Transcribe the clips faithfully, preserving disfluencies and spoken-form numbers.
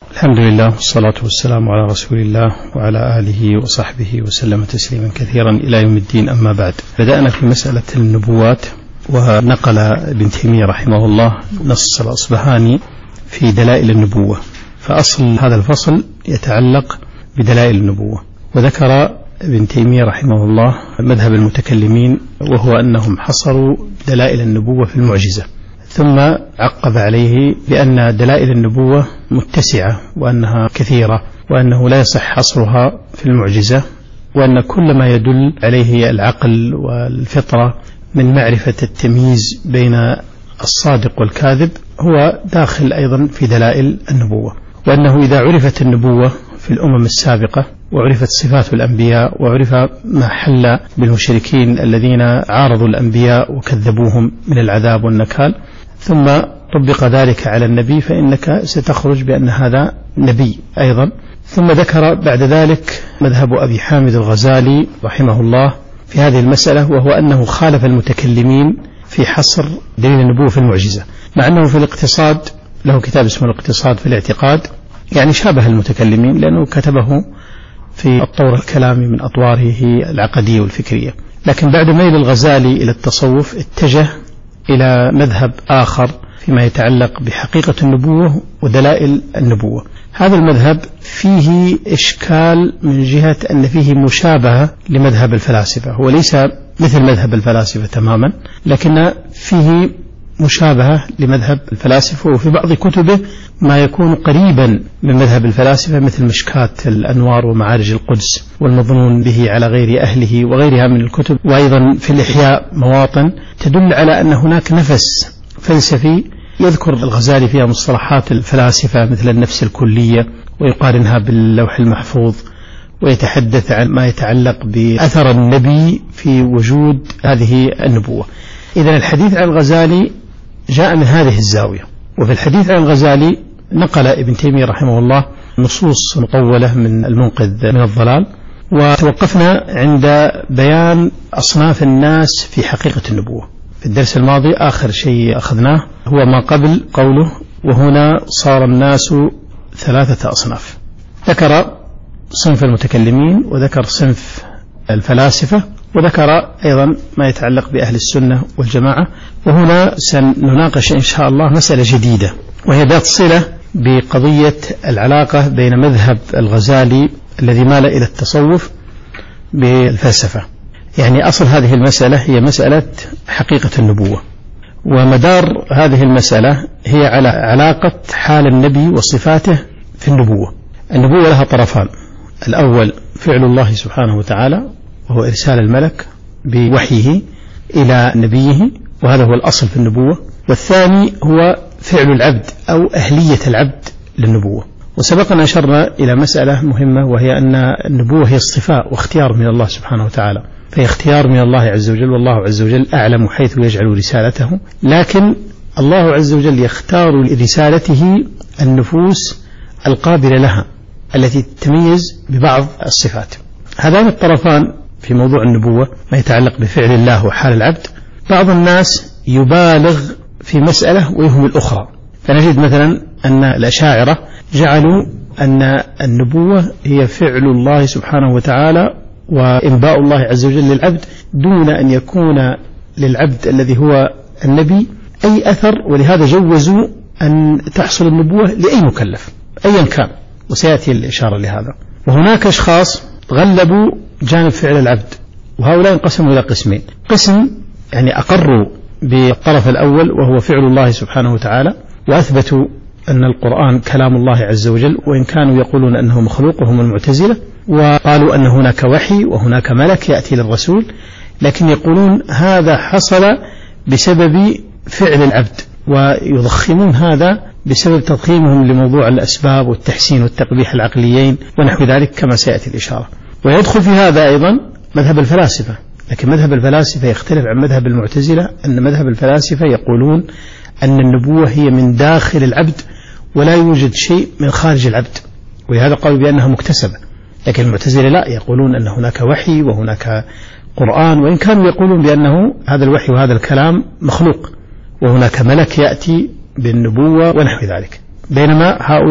الحمد لله والصلاة والسلام على رسول الله وعلى آله وصحبه وسلم تسليما كثيرا إلى يوم الدين. أما بعد، بدأنا في مسألة النبوات، ونقل ابن تيمية رحمه الله نص الأصبهاني في دلائل النبوة، فأصل هذا الفصل يتعلق بدلائل النبوة. وذكر ابن تيمية رحمه الله مذهب المتكلمين، وهو أنهم حصروا دلائل النبوة في المعجزة، ثم عقب عليه بأن دلائل النبوة متسعة وأنها كثيرة، وأنه لا يصح حصرها في المعجزة، وأن كل ما يدل عليه العقل والفطرة من معرفة التمييز بين الصادق والكاذب هو داخل أيضا في دلائل النبوة، وأنه إذا عرفت النبوة في الأمم السابقة وعرفت صفات الأنبياء وعرف ما حل بالمشركين الذين عارضوا الأنبياء وكذبوهم من العذاب والنكال، ثم طبق ذلك على النبي، فإنك ستخرج بأن هذا نبي أيضا. ثم ذكر بعد ذلك مذهب أبي حامد الغزالي رحمه الله في هذه المسألة، وهو أنه خالف المتكلمين في حصر دليل النبوة في المعجزة، مع أنه في الاقتصاد له كتاب اسمه الاقتصاد في الاعتقاد، يعني شابه المتكلمين لأنه كتبه في الطور الكلامي من أطواره العقدية والفكرية. لكن بعد ميل الغزالي إلى التصوف اتجه إلى مذهب آخر فيما يتعلق بحقيقة النبوة ودلائل النبوة. هذا المذهب فيه إشكال من جهة أن فيه مشابهة لمذهب الفلاسفة، هو ليس مثل مذهب الفلاسفة تماما، لكن فيه مشابهة لمذهب الفلاسفة، وفي بعض كتبه ما يكون قريبا من مذهب الفلاسفة مثل مشكات الأنوار ومعارج القدس والمظنون به على غير أهله وغيرها من الكتب. وأيضا في الإحياء مواطن تدل على أن هناك نفس فلسفي يذكر الغزالي فيها مصطلحات الفلاسفة مثل النفس الكلية، ويقارنها باللوح المحفوظ، ويتحدث عن ما يتعلق بأثر النبي في وجود هذه النبوة. إذن الحديث عن الغزالي جاء من هذه الزاوية. وفي الحديث عن الغزالي نقل ابن تيمية رحمه الله نصوص مطولة من المنقذ من الضلال، وتوقفنا عند بيان أصناف الناس في حقيقة النبوة. في الدرس الماضي آخر شيء أخذناه هو ما قبل قوله وهنا صار الناس ثلاثة أصناف. ذكر صنف المتكلمين، وذكر صنف الفلاسفة، وذكر أيضا ما يتعلق بأهل السنة والجماعة. وهنا سنناقش إن شاء الله مسألة جديدة، وهي ذات صلة بقضية العلاقة بين مذهب الغزالي الذي مال إلى التصوف بالفلسفة. يعني أصل هذه المسألة هي مسألة حقيقة النبوة، ومدار هذه المسألة هي على علاقة حال النبي وصفاته في النبوة. النبوة لها طرفان: الأول فعل الله سبحانه وتعالى، وهو إرسال الملك بوحيه إلى نبيه، وهذا هو الأصل في النبوة. والثاني هو فعل العبد أو أهلية العبد للنبوة. وسبقنا أشرنا إلى مسألة مهمة، وهي أن النبوة هي اصطفاء واختيار من الله سبحانه وتعالى، فهي اختيار من الله عز وجل، والله عز وجل أعلم حيث يجعل رسالته. لكن الله عز وجل يختار لرسالته النفوس القابلة لها التي تتميز ببعض الصفات. هذان الطرفان في موضوع النبوة ما يتعلق بفعل الله وحال العبد. بعض الناس يبالغ في مسألة ويهم الأخرى، فنجد مثلا أن الأشاعرة جعلوا أن النبوة هي فعل الله سبحانه وتعالى وإنباء الله عز وجل للعبد، دون أن يكون للعبد الذي هو النبي أي أثر، ولهذا جوزوا أن تحصل النبوة لأي مكلف أيا كان، وسيأتي الإشارة لهذا. وهناك أشخاص غلبوا جانب فعل العبد، وهؤلاء انقسموا إلى قسمين: قسم يعني أقروا بالطرف الأول وهو فعل الله سبحانه وتعالى، وأثبتوا أن القرآن كلام الله عز وجل، وإن كانوا يقولون أنه مخلوق وهم المعتزلة، وقالوا أن هناك وحي وهناك ملك يأتي للرسول، لكن يقولون هذا حصل بسبب فعل العبد، ويضخمون هذا بسبب تضخيمهم لموضوع الأسباب والتحسين والتقبيح العقليين ونحو ذلك كما سيأتي الإشارة. ويدخل في هذا أيضا مذهب الفلاسفة، لكن مذهب الفلاسفة يختلف عن مذهب المعتزلة، أن مذهب الفلاسفة يقولون أن النبوة هي من داخل العبد ولا يوجد شيء من خارج العبد، ولهذا قالوا بأنها مكتسبة. لكن المعتزلة لا، يقولون أن هناك وحي وهناك قرآن، وإن كانوا يقولون بأنه هذا الوحي وهذا الكلام مخلوق، وهناك ملك يأتي بالنبوة ونحو ذلك. بينما هؤلاء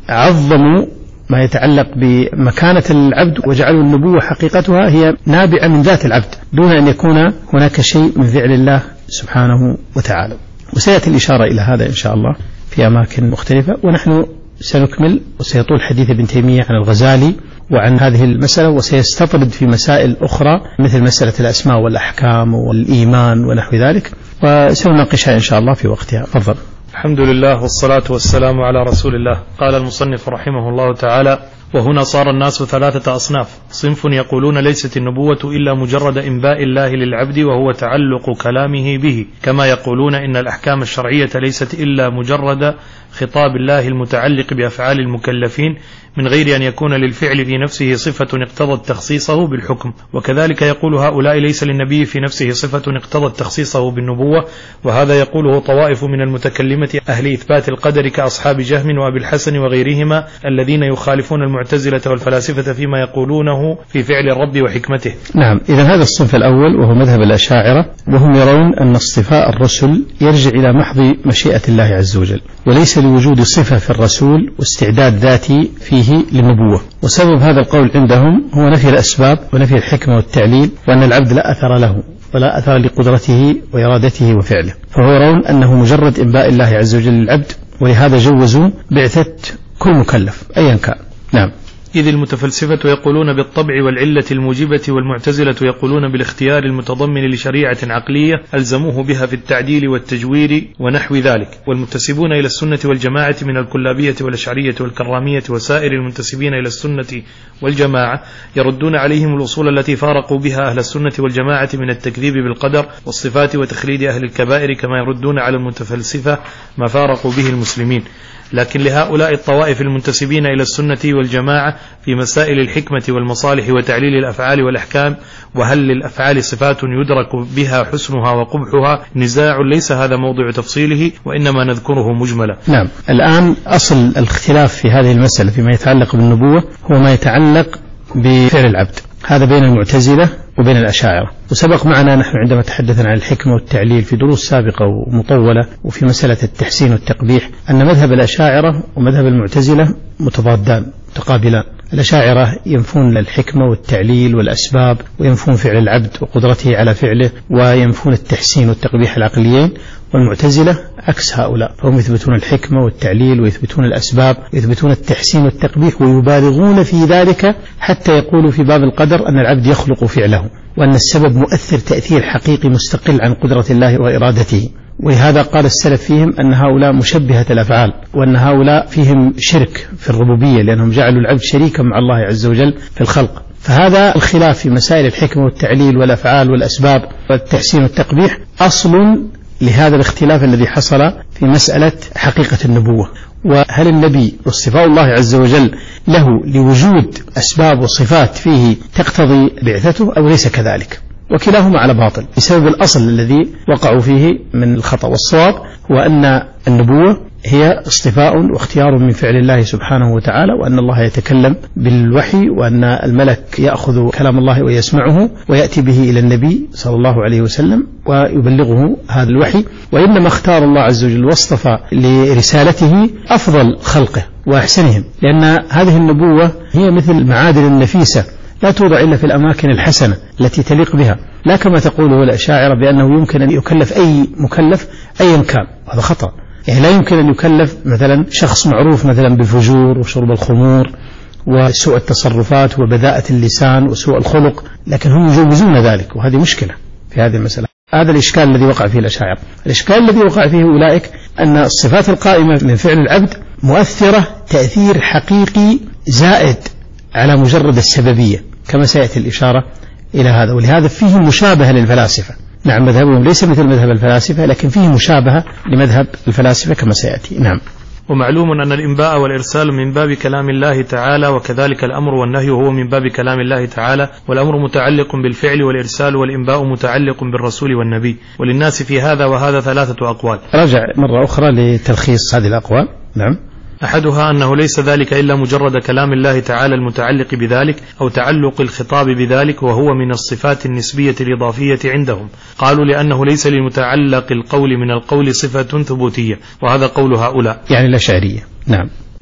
عظموا ما يتعلق بمكانة العبد وجعلوا النبوة حقيقتها هي نابعة من ذات العبد دون أن يكون هناك شيء من فعل الله سبحانه وتعالى. وسيأتي الإشارة إلى هذا إن شاء الله في أماكن مختلفة، ونحن سنكمل وسيطول حديث ابن تيمية عن الغزالي وعن هذه المسألة، وسيستطرد في مسائل أخرى مثل مسألة الأسماء والأحكام والإيمان ونحو ذلك، وسنناقشها إن شاء الله في وقتها. تفضل. الحمد لله والصلاة والسلام على رسول الله. قال المصنف رحمه الله تعالى: وهنا صار الناس ثلاثة أصناف: صنف يقولون ليست النبوة إلا مجرد إنباء الله للعبد وهو تعلق كلامه به، كما يقولون إن الأحكام الشرعية ليست إلا مجرد خطاب الله المتعلق بأفعال المكلفين من غير أن يكون للفعل في نفسه صفة اقتضت تخصيصه بالحكم. وكذلك يقول هؤلاء ليس للنبي في نفسه صفة اقتضت تخصيصه بالنبوة، وهذا يقوله طوائف من المتكلمة أهل إثبات القدر كأصحاب جهم وأبي الحسن وغيرهما الذين يخالفون المعتزلة والفلاسفة فيما يقولونه في فعل الرب وحكمته. نعم، إذا هذا الصنف الأول وهو مذهب الأشاعرة، وهم يرون أن اصطفاء الرسل يرجع إلى محض مشيئة الله عز وجل، وليس لوجود صفة في الرسول واستعداد ذاتي فيه للنبوة. وسبب هذا القول عندهم هو نفي الأسباب ونفي الحكمة والتعليل، وأن العبد لا أثر له ولا أثر لقدرته وإرادته وفعله، فهو يرون أنه مجرد إنباء الله عز وجل للعبد، ولهذا جوزوا بعثة كل مكلف أيا كان. نعم. إذ المتفلسفة يقولون بالطبع والعلة الموجبة، والمعتزلة يقولون بالاختيار المتضمن لشريعة عقلية ألزموه بها في التعديل والتجوير ونحو ذلك. والمنتسبون إلى السنة والجماعة من الكلابية والأشعرية والكرامية وسائر المنتسبين إلى السنة والجماعة يردون عليهم الأصول التي فارقوا بها أهل السنة والجماعة من التكذيب بالقدر والصفات وتخليد أهل الكبائر، كما يردون على المتفلسفة ما فارقوا به المسلمين. لكن لهؤلاء الطوائف المنتسبين إلى السنة والجماعة في مسائل الحكمة والمصالح وتعليل الأفعال والأحكام، وهل للأفعال صفات يدرك بها حسنها وقبحها، نزاع ليس هذا موضع تفصيله، وإنما نذكره مجملا. نعم. الآن أصل الاختلاف في هذه المسألة فيما يتعلق بالنبوة هو ما يتعلق بفعل العبد، هذا بين المعتزلة وبين الأشاعرة. وسبق معنا نحن عندما تحدثنا عن الحكمة والتعليل في دروس سابقة ومطولة، وفي مسألة التحسين والتقبيح، أن مذهب الأشاعرة ومذهب المعتزلة متضادان متقابلان. الأشاعرة ينفون الحكمة والتعليل والأسباب، وينفون فعل العبد وقدرته على فعله، وينفون التحسين والتقبيح العقليين. والمعتزلة عكس هؤلاء، فهم يثبتون الحكمة والتعليل ويثبتون الأسباب ويثبتون التحسين والتقبيح، ويبالغون في ذلك حتى يقولوا في باب القدر أن العبد يخلق فعله، وأن السبب مؤثر تأثير حقيقي مستقل عن قدرة الله وإرادته. ولهذا قال السلف فيهم أن هؤلاء مشبهة الأفعال، وأن هؤلاء فيهم شرك في الربوبية، لأنهم جعلوا العبد شريكا مع الله عز وجل في الخلق. فهذا الخلاف في مسائل الحكمة والتعليل والأفعال والأسباب والتحسين والتقبيح أصل لهذا الاختلاف الذي حصل في مسألة حقيقة النبوة، وهل النبي واصطفاء الله عز وجل له لوجود أسباب وصفات فيه تقتضي بعثته أو ليس كذلك. وكلاهما على باطل بسبب الأصل الذي وقعوا فيه من الخطأ. والصواب هو أن النبوة هي اصطفاء واختيار من فعل الله سبحانه وتعالى، وأن الله يتكلم بالوحي، وأن الملك يأخذ كلام الله ويسمعه ويأتي به إلى النبي صلى الله عليه وسلم ويبلغه هذا الوحي. وإنما اختار الله عز وجل واصطفى لرسالته أفضل خلقه وأحسنهم، لأن هذه النبوة هي مثل المعادن النفيسة لا توضع إلا في الأماكن الحسنة التي تليق بها، لا كما تقوله الأشاعرة بأنه يمكن أن يكلف أي مكلف أيا كان. هذا خطأ. يعني لا يمكن أن يكلف مثلا شخص معروف مثلا بالفجور وشرب الخمور وسوء التصرفات وبذاءة اللسان وسوء الخلق، لكن هم يجوزون ذلك، وهذه مشكلة في هذه المسألة. هذا الإشكال الذي وقع فيه الأشاعرة. الإشكال الذي وقع فيه أولئك أن الصفات القائمة من فعل العبد مؤثرة تأثير حقيقي زائد على مجرد السببية، كما سيأتي الإشارة إلى هذا. ولهذا فيه مشابهة للفلاسفة. نعم، مذهبهم ليس مثل مذهب الفلاسفة، لكن فيه مشابهة لمذهب الفلاسفة كما سيأتي. نعم. ومعلوم أن الإنباء والإرسال من باب كلام الله تعالى، وكذلك الأمر والنهي هو من باب كلام الله تعالى، والأمر متعلق بالفعل والإرسال، والإنباء متعلق بالرسول والنبي. وللناس في هذا وهذا ثلاثة أقوال. رجع مرة أخرى لتلخيص هذه الأقوال. نعم. أحدها أنه ليس ذلك إلا مجرد كلام الله تعالى المتعلق بذلك أو تعلق الخطاب بذلك، وهو من الصفات النسبية الإضافية عندهم. قالوا لأنه ليس لمتعلق القول من القول صفة ثبوتية، وهذا قول هؤلاء يعني الأشعرية. نعم.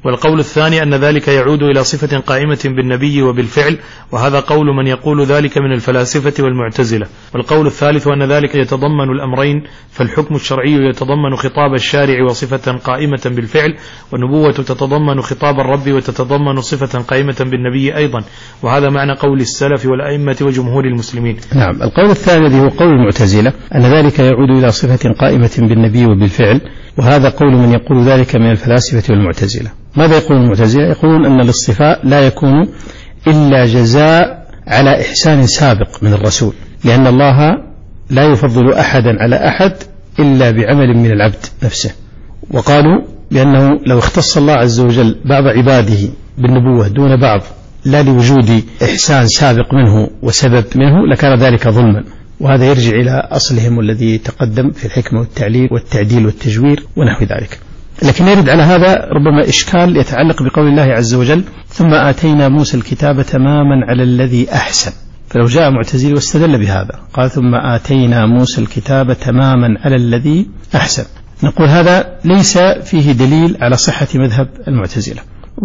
والقول الثاني أن ذلك يعود إلى صفة قائمة بالنبي وبالفعل، وهذا قول من يقول ذلك من الفلاسفة والمعتزلة. والقول الثالث أن ذلك يتضمن الأمرين، فالحكم الشرعي يتضمن خطاب الشارع وصفة قائمة بالفعل، والنبوة تتضمن خطاب الرب وتتضمن صفة قائمة بالنبي أيضا، وهذا معنى قول السلف والأئمة وجمهور المسلمين. نعم. القول الثاني الذي هو قول المعتزلة أن ذلك يعود إلى صفة قائمة بالنبي وبالفعل، وهذا قول من يقول ذلك من الفلاسفة والمعتزلة. ماذا يقول المعتزلة؟ يقولون أن الاصطفاء لا يكون إلا جزاء على إحسان سابق من الرسول، لأن الله لا يفضل أحدا على أحد إلا بعمل من العبد نفسه. وقالوا بأنه لو اختص الله عز وجل بعض عباده بالنبوة دون بعض لا لوجود إحسان سابق منه وسبب منه لكان ذلك ظلما، وهذا يرجع إلى أصلهم الذي تقدم في الحكمة والتعليل والتعديل والتجوير ونحو ذلك. لكن يرد على هذا ربما إشكال يتعلق بقول الله عز وجل ثم آتينا موسى الكتاب تماما على الذي أحسن، فلو جاء معتزلي واستدل بهذا قال ثم آتينا موسى الكتاب تماما على الذي أحسن، نقول هذا ليس فيه دليل على صحة مذهب المعتزلة،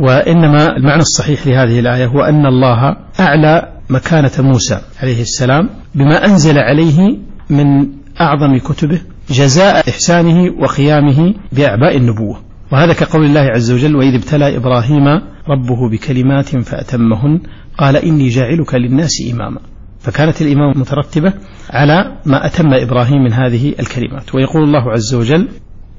وإنما المعنى الصحيح لهذه الآية هو أن الله أعلى مكانة موسى عليه السلام بما أنزل عليه من أعظم كتبه جزاء إحسانه وقيامه بأعباء النبوة، وهذا كقول الله عز وجل وإذ ابتلى إبراهيم ربه بكلمات فأتمهن قال إني جاعلك للناس إماما، فكانت الإمامة مترتبة على ما أتم إبراهيم من هذه الكلمات. ويقول الله عز وجل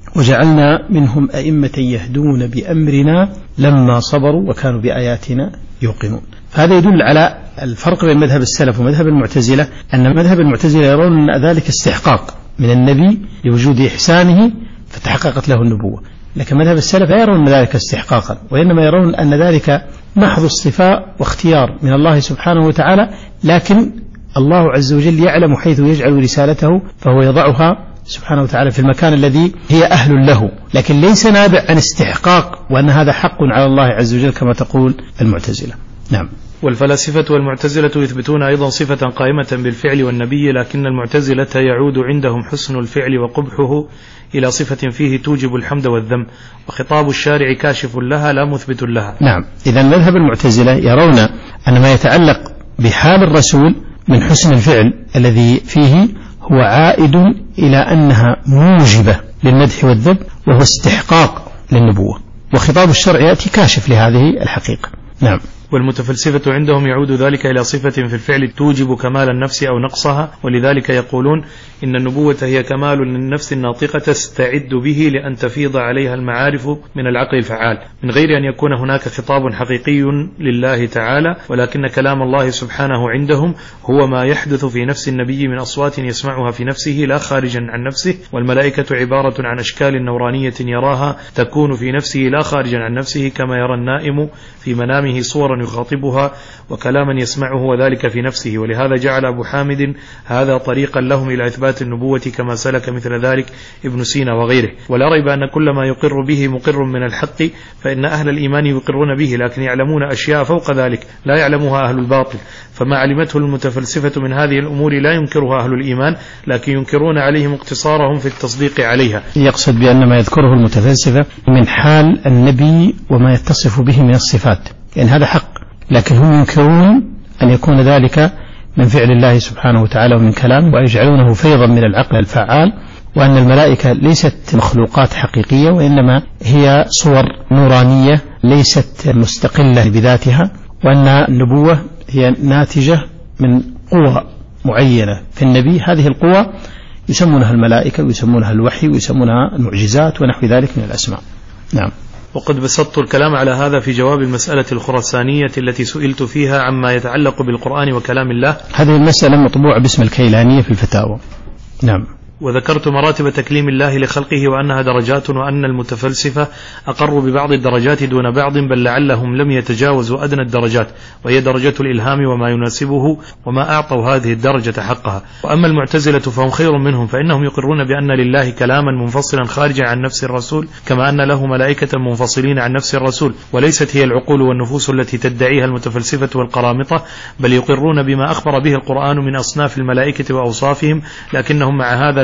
وجعلنا منهم أئمة يهدون بأمرنا لما صبروا وكانوا بآياتنا يوقنون. هذا يدل على الفرق بين مذهب السلف ومذهب المعتزلة، أن مذهب المعتزلة يرون أن ذلك استحقاق من النبي لوجود إحسانه فتحققت له النبوة، لكن مذهب السلف لا يرون ذلك استحقاقا، وإنما يرون أن ذلك محض اصطفاء واختيار من الله سبحانه وتعالى، لكن الله عز وجل يعلم حيث يجعل رسالته فهو يضعها سبحانه وتعالى في المكان الذي هي أهل له، لكن ليس نابع عن استحقاق وأن هذا حق على الله عز وجل كما تقول المعتزلة. نعم. والفلاسفة والمعتزلة يثبتون أيضا صفة قائمة بالفعل والنبي، لكن المعتزلة يعود عندهم حسن الفعل وقبحه إلى صفة فيه توجب الحمد والذم، وخطاب الشارع كاشف لها لا مثبت لها. نعم. إذا مذهب المعتزلة يرون أن ما يتعلق بحال الرسول من حسن الفعل الذي فيه هو عائد إلى أنها موجبة للمدح والذب وهو استحقاق للنبوة، وخطاب الشرع يأتي كاشف لهذه الحقيقة. نعم. والمتفلسفة عندهم يعود ذلك إلى صفة في الفعل توجب كمال النفس أو نقصها، ولذلك يقولون إن النبوة هي كمال للنفس الناطقة تستعد به لأن تفيض عليها المعارف من العقل الفعال، من غير أن يكون هناك خطاب حقيقي لله تعالى، ولكن كلام الله سبحانه عندهم هو ما يحدث في نفس النبي من أصوات يسمعها في نفسه لا خارجا عن نفسه، والملائكة عبارة عن أشكال نورانية يراها تكون في نفسه لا خارجا عن نفسه، كما يرى النائم في منامه صورا يخاطبها وكلاما يسمعه وذلك في نفسه. ولهذا جعل أبو حامد هذا طريقا لهم إلى إثبات النبوة، كما سلك مثل ذلك ابن سينا وغيره. ولا ريب أن كل ما يقر به مقر من الحق، فإن أهل الإيمان يقرون به، لكن يعلمون أشياء فوق ذلك لا يعلمها أهل الباطل، فما علمته المتفلسفة من هذه الأمور لا ينكرها أهل الإيمان، لكن ينكرون عليهم اقتصارهم في التصديق عليها. يقصد بأن ما يذكره المتفلسفة من حال النبي وما يتصف به من الصفات، يعني هذا حق، لكن هم ينكرون أن يكون ذلك من فعل الله سبحانه وتعالى ومن كلامه، ويجعلونه فيضا من العقل الفعال، وأن الملائكة ليست مخلوقات حقيقية وإنما هي صور نورانية ليست مستقلة بذاتها، وأن النبوة هي ناتجة من قوة معينة في النبي، هذه القوة يسمونها الملائكة ويسمونها الوحي ويسمونها المعجزات ونحو ذلك من الأسماء. نعم. وقد بسطت الكلام على هذا في جواب المسألة الخراسانية التي سئلت فيها عما يتعلق بالقرآن وكلام الله. هذه المسألة مطبوعة باسم الكيلانية في الفتاوى. نعم. وذكرت مراتب تكليم الله لخلقه وأنها درجات، وأن المتفلسفة أقروا ببعض الدرجات دون بعض، بل لعلهم لم يتجاوزوا أدنى الدرجات، وهي درجة الإلهام وما يناسبه، وما أعطوا هذه الدرجة حقها. وأما المعتزلة فهم خير منهم، فإنهم يقرون بأن لله كلاما منفصلا خارجا عن نفس الرسول، كما أن له ملائكة منفصلين عن نفس الرسول، وليست هي العقول والنفوس التي تدعيها المتفلسفة والقرامطة، بل يقرون بما أخبر به القرآن من أصناف الملائكة وأوصافهم، لكنهم مع هذا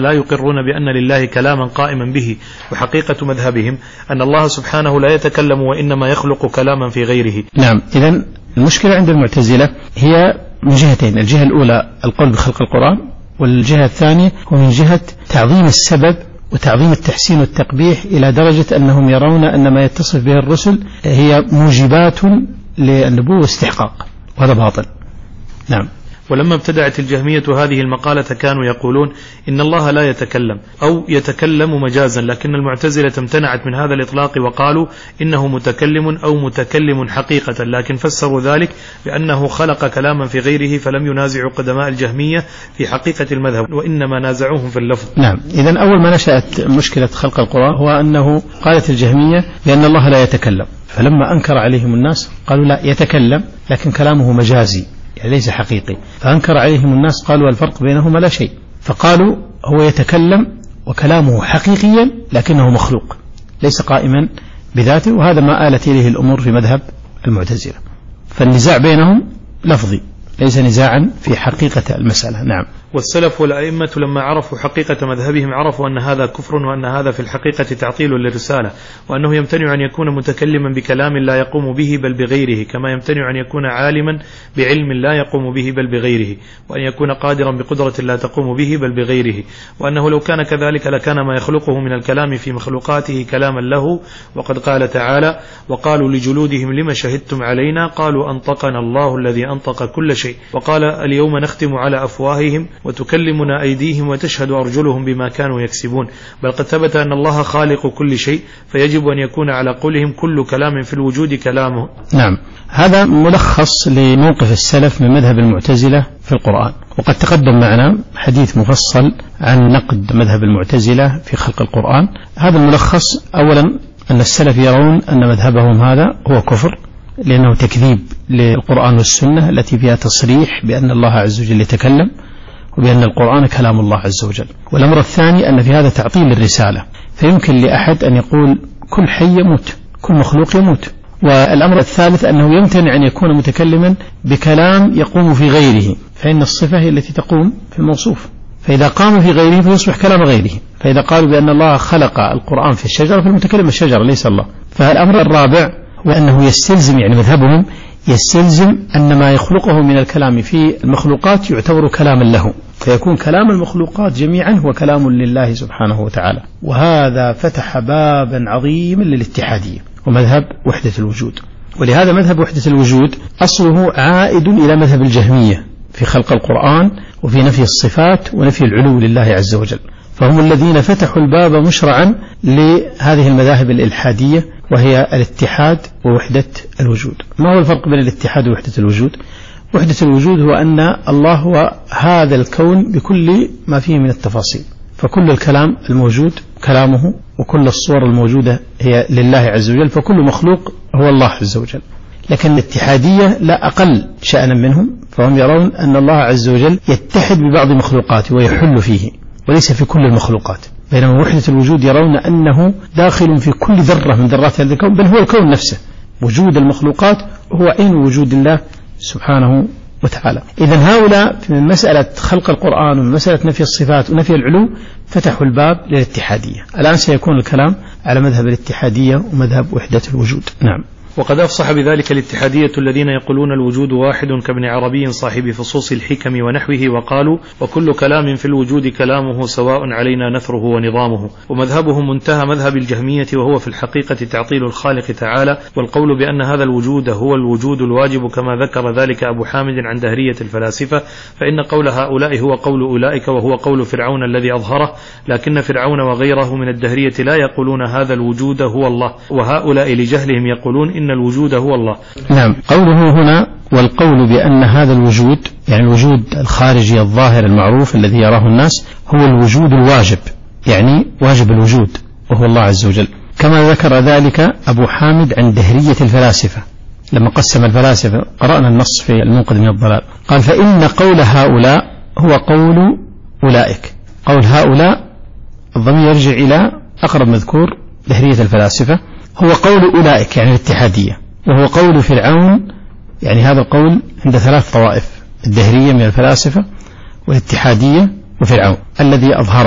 لا يقرون بأن لله كلاما قائما به، وحقيقة مذهبهم أن الله سبحانه لا يتكلم وإنما يخلق كلاما في غيره. نعم، إذن المشكلة عند المعتزلة هي من جهتين: الجهة الأولى القول بخلق القرآن، والجهة الثانية هو من جهة تعظيم السبب وتعظيم التحسين والتقبيح إلى درجة أنهم يرون أن ما يتصف به الرسل هي موجبات للنبوة واستحقاق، وهذا باطل. نعم. ولما ابتدعت الجهمية هذه المقالة كانوا يقولون إن الله لا يتكلم أو يتكلم مجازا، لكن المعتزلة امتنعت من هذا الإطلاق وقالوا إنه متكلم أو متكلم حقيقة، لكن فسروا ذلك بأنه خلق كلاما في غيره، فلم ينازعوا قدماء الجهمية في حقيقة المذهب، وإنما نازعوهم في اللفظ. نعم. إذن أول ما نشأت مشكلة خلق القرآن هو أنه قالت الجهمية بأن الله لا يتكلم، فلما أنكر عليهم الناس قالوا لا يتكلم لكن كلامه مجازي يعني ليس حقيقي، فأنكر عليهم الناس قالوا الفرق بينهما لا شيء، فقالوا هو يتكلم وكلامه حقيقيا لكنه مخلوق ليس قائما بذاته، وهذا ما آلت إليه الأمور في مذهب المعتزلة. فالنزاع بينهم لفظي ليس نزاعا في حقيقة المسألة. نعم. والسلف والأئمة لما عرفوا حقيقة مذهبهم عرفوا أن هذا كفر، وأن هذا في الحقيقة تعطيل للرسالة، وأنه يمتنع أن يكون متكلما بكلام لا يقوم به بل بغيره، كما يمتنع أن يكون عالما بعلم لا يقوم به بل بغيره، وأن يكون قادرا بقدرة لا تقوم به بل بغيره، وأنه لو كان كذلك لكان ما يخلقه من الكلام في مخلوقاته كلاما له. وقد قال تعالى: وقالوا لجلودهم لما شهدتم علينا قالوا أنطقنا الله الذي أنطق كل شيء، وقال اليوم نختم على أفواههم وتكلمنا أيديهم وتشهد أرجلهم بما كانوا يكسبون. بل قد ثبت أن الله خالق كل شيء، فيجب أن يكون على قولهم كل كلام في الوجود كلامه. نعم. هذا ملخص لموقف السلف من مذهب المعتزلة في القرآن، وقد تقدم معنا حديث مفصل عن نقد مذهب المعتزلة في خلق القرآن. هذا الملخص: أولا أن السلف يرون أن مذهبهم هذا هو كفر، لأنه تكذيب للقرآن والسنة التي فيها تصريح بأن الله عز وجل يتكلم وبأن القرآن كلام الله عز وجل. والأمر الثاني أن في هذا تعطيل للرسالة، فيمكن لأحد أن يقول كل حي يموت، كل مخلوق يموت. والأمر الثالث أنه يمتنع أن يكون متكلما بكلام يقوم في غيره، فإن الصفة هي التي تقوم في الموصوف، فإذا قام في غيره فيصبح كلام غيره. فإذا قالوا بأن الله خلق القرآن في الشجرة فالمتكلم الشجرة ليس الله. فالأمر الرابع هو أنه يستلزم، يعني مذهبهم يستلزم أن ما يخلقه من الكلام في المخلوقات يعتبر كلاما له، فيكون كلام المخلوقات جميعا هو كلام لله سبحانه وتعالى. وهذا فتح بابا عظيما للاتحادية ومذهب وحدة الوجود. ولهذا مذهب وحدة الوجود أصله عائد إلى مذهب الجهمية في خلق القرآن وفي نفي الصفات ونفي العلو لله عز وجل، فهم الذين فتحوا الباب مشرعا لهذه المذاهب الإلحادية، وهي الاتحاد ووحدة الوجود. ما هو الفرق بين الاتحاد ووحدة الوجود؟ وحدة الوجود هو أن الله هو هذا الكون بكل ما فيه من التفاصيل، فكل الكلام الموجود كلامه، وكل الصور الموجودة هي لله عز وجل، فكل مخلوق هو الله عز وجل. لكن الاتحادية لا أقل شأنا منهم، فهم يرون أن الله عز وجل يتحد ببعض مخلوقاته ويحل فيه وليس في كل المخلوقات، بينما وحدة الوجود يرون أنه داخل في كل ذرة من ذرات هذا الكون، بل هو الكون نفسه. وجود المخلوقات هو عين وجود الله سبحانه وتعالى. إذن هؤلاء في مسألة خلق القرآن ومن مسألة نفي الصفات ونفي العلو فتحوا الباب للاتحادية. الآن سيكون الكلام على مذهب الاتحادية ومذهب وحدة الوجود. نعم. وقد أفصح بذلك الاتحادية الذين يقولون الوجود واحد كابن عربي صاحب فصوص الحكم ونحوه، وقالوا وكل كلام في الوجود كلامه سواء علينا نثره ونظامه. ومذهبهم منتهى مذهب الجهمية، وهو في الحقيقة تعطيل الخالق تعالى، والقول بأن هذا الوجود هو الوجود الواجب كما ذكر ذلك أبو حامد عن دهرية الفلاسفة، فإن قول هؤلاء هو قول أولئك وهو قول فرعون الذي أظهره، لكن فرعون وغيره من الدهرية لا يقولون هذا الوجود هو الله، وهؤلاء لجهلهم يقولون إن الوجود هو الله. نعم. قوله هنا والقول بأن هذا الوجود، يعني الوجود الخارجي الظاهر المعروف الذي يراه الناس، هو الوجود الواجب، يعني واجب الوجود وهو الله عز وجل، كما ذكر ذلك أبو حامد عن دهرية الفلاسفة لما قسم الفلاسفة. قرأنا النص في المنقذ من الضلال، قال فإن قول هؤلاء هو قول أولئك. قول هؤلاء الضمير يرجع إلى أقرب مذكور دهرية الفلاسفة، هو قول أولئك يعني الاتحادية، وهو قول فرعون، يعني هذا القول عند ثلاث طوائف: الدهرية من الفلاسفة والاتحادية وفرعون الذي أظهره.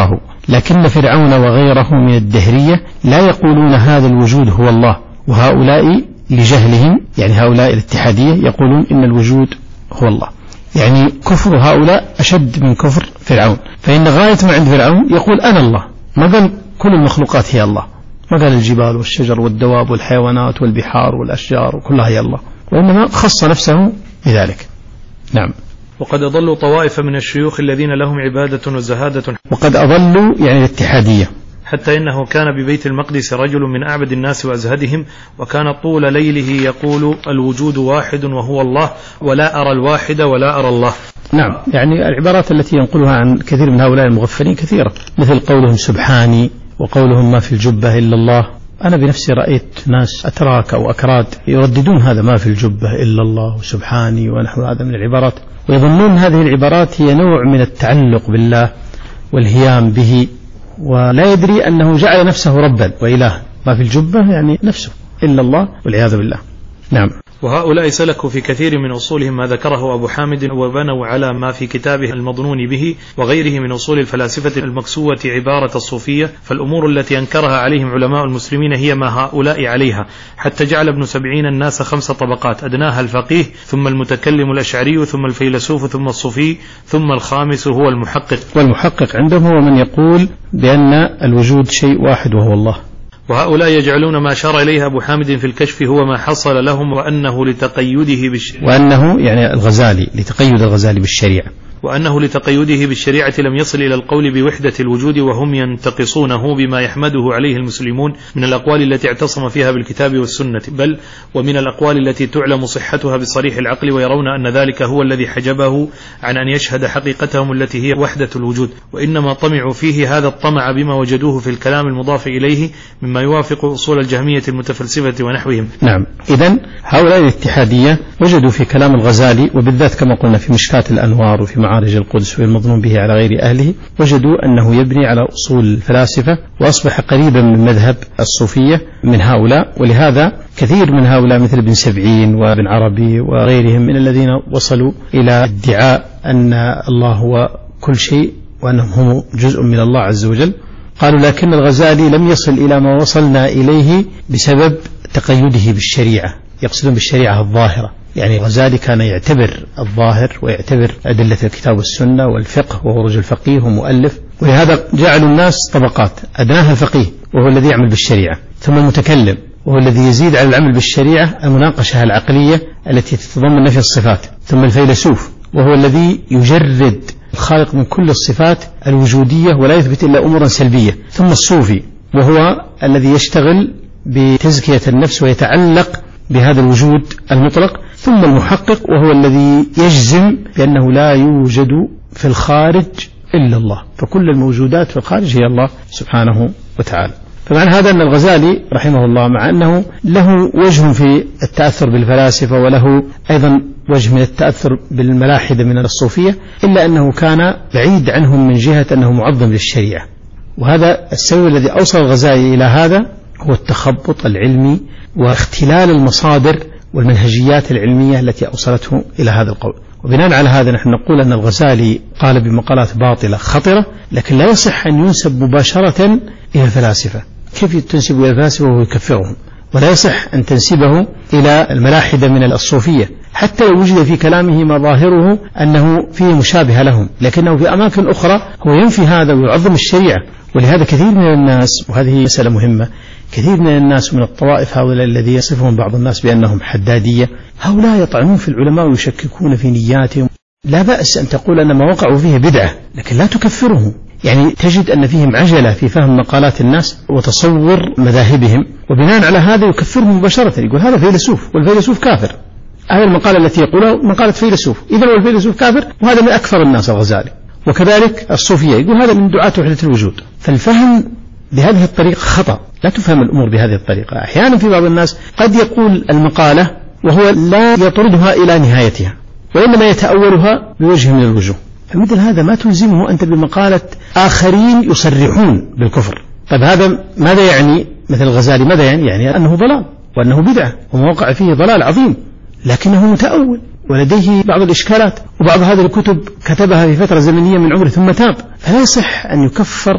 لكن فرعون وغيره من الدهرية لا يقولون هذا الوجود هو الله، وهؤلاء لجهلهم يعني هؤلاء الاتحادية يقولون إن الوجود هو الله. يعني كفر هؤلاء أشد من كفر فرعون، فإن غاية ما عند فرعون يقول أنا الله، ما قال كل المخلوقات هي الله، ما قال الجبال والشجر والدواب والحيوانات والبحار والأشجار وكلها هي الله، وإنما خص نفسه بذلك. نعم. وقد أضلوا طوائف من الشيوخ الذين لهم عبادة وزهادة. وقد أضلوا يعني الاتحادية. حتى إنه كان ببيت المقدس رجل من أعبد الناس وأزهدهم، وكان طول ليله يقول الوجود واحد وهو الله، ولا أرى الواحد ولا أرى الله. نعم، يعني العبارات التي ينقلها عن كثير من هؤلاء المغفلين كثيرة، مثل قولهم سبحاني، وقولهم ما في الجبة إلا الله. أنا بنفسي رأيت ناس أتراك أو أكراد يرددون هذا ما في الجبة إلا الله وسبحاني ونحو هذا من العبارات، ويظنون هذه العبارات هي نوع من التعلق بالله والهيام به، ولا يدري أنه جعل نفسه ربا وإله. ما في الجبة يعني نفسه إلا الله والعياذ بالله. نعم. وهؤلاء سلكوا في كثير من أصولهم ما ذكره أبو حامد، وبنوا على ما في كتابه المظنون به وغيره من أصول الفلاسفة المكسوة عبارة الصوفية. فالأمور التي أنكرها عليهم علماء المسلمين هي ما هؤلاء عليها، حتى جعل ابن سبعين الناس خمس طبقات، أدناها الفقيه، ثم المتكلم الأشعري، ثم الفيلسوف، ثم الصوفي، ثم الخامس هو المحقق. والمحقق عندهم هو من يقول بأن الوجود شيء واحد وهو الله. وهؤلاء يجعلون ما أشار إليه أبو حامد في الكشف هو ما حصل لهم، وأنه لتقيده بالشريعة، وأنه يعني الغزالي لتقيد الغزالي بالشريعة، وأنه لتقيده بالشريعة لم يصل إلى القول بوحدة الوجود، وهم ينتقصونه بما يحمده عليه المسلمون من الأقوال التي اعتصم فيها بالكتاب والسنة، بل ومن الأقوال التي تعلم صحتها بصريح العقل، ويرون أن ذلك هو الذي حجبه عن أن يشهد حقيقتهم التي هي وحدة الوجود، وإنما طمعوا فيه هذا الطمع بما وجدوه في الكلام المضاف إليه مما يوافق أصول الجهمية المتفلسفة ونحوهم. نعم. إذن هؤلاء الاتحادية وجدوا في كلام الغزالي، وبالذات كما قلنا في مشكاة الأنوار وفي معارج القدس والمظنون به على غير أهله، وجدوا أنه يبني على أصول الفلاسفة، وأصبح قريبا من مذهب الصوفية من هؤلاء. ولهذا كثير من هؤلاء مثل ابن سبعين وابن عربي وغيرهم من الذين وصلوا إلى ادعاء أن الله هو كل شيء وأنهم هم جزء من الله عز وجل، قالوا لكن الغزالي لم يصل إلى ما وصلنا إليه بسبب تقيده بالشريعة، يقصدون بالشريعة الظاهرة. يعني الغزالي كان يعتبر الظاهر ويعتبر أدلة الكتاب والسنة والفقه، وهو رجل فقيه ومؤلف، ولهذا جعلوا الناس طبقات، أدناها الفقيه وهو الذي يعمل بالشريعة، ثم المتكلم وهو الذي يزيد على العمل بالشريعة المناقشة العقلية التي تتضمن نفي الصفات، ثم الفيلسوف وهو الذي يجرد الخالق من كل الصفات الوجودية ولا يثبت إلا أمورا سلبية، ثم الصوفي وهو الذي يشتغل بتزكية النفس ويتعلق بهذا الوجود المطلق، ثم المحقق وهو الذي يجزم بأنه لا يوجد في الخارج إلا الله، فكل الموجودات في الخارج هي الله سبحانه وتعالى. فمعنى هذا أن الغزالي رحمه الله مع أنه له وجه في التأثر بالفلاسفة وله أيضا وجه من التأثر بالملاحدة من الصوفية، إلا أنه كان بعيد عنهم من جهة أنه معظم للشريعة. وهذا السبب الذي أوصل الغزالي إلى هذا هو التخبط العلمي واختلال المصادر والمنهجيات العلمية التي أوصلته إلى هذا القول. وبناء على هذا نحن نقول أن الغزالي قال بمقالات باطلة خطرة، لكن لا يصح أن ينسب مباشرة إلى الفلاسفة. كيف تنسب إلى الفلاسفة وهو يكفرهم؟ ولا يصح أن تنسبه إلى الملاحدة من الصوفية، حتى لو وجد في كلامه ما ظاهره أنه فيه مشابه لهم، لكنه في أماكن أخرى هو ينفي هذا ويعظم الشريعة. ولهذا كثير من الناس، وهذه مسألة مهمة، كثير من الناس من الطوائف هؤلاء الذي يصفهم بعض الناس بأنهم حدادية، هؤلاء يطعنون في العلماء ويشككون في نياتهم. لا بأس أن تقول أن ما وقعوا فيه بدعة، لكن لا تكفرهم. يعني تجد أن فيهم عجلة في فهم مقالات الناس وتصور مذاهبهم، وبناء على هذا يكفرهم مباشرة، يقول هذا فيلسوف والفيلسوف كافر. هذه المقالة التي يقولها مقالة فيلسوف، إذن والفيلسوف كافر، وهذا من أكثر الناس الغزالي. وكذلك الصوفية يقول هذا من دعاة وحدة الوجود. فالفهم بهذه الطريقة خطأ، لا تفهم الأمور بهذه الطريقة. أحيانا في بعض الناس قد يقول المقالة وهو لا يطردها إلى نهايتها، وإنما يتأولها بوجه من الوجوه، فمثل هذا ما تلزمه أنت بمقالة آخرين يصرحون بالكفر. طيب هذا ماذا يعني؟ مثل الغزالي ماذا يعني؟ يعني أنه ضلال وأنه بدعة وموقع فيه ضلال عظيم، لكنه متأول ولديه بعض الإشكالات، وبعض هذه الكتب كتبها في فترة زمنية من عمره ثم تاب، فلا يصح أن يكفر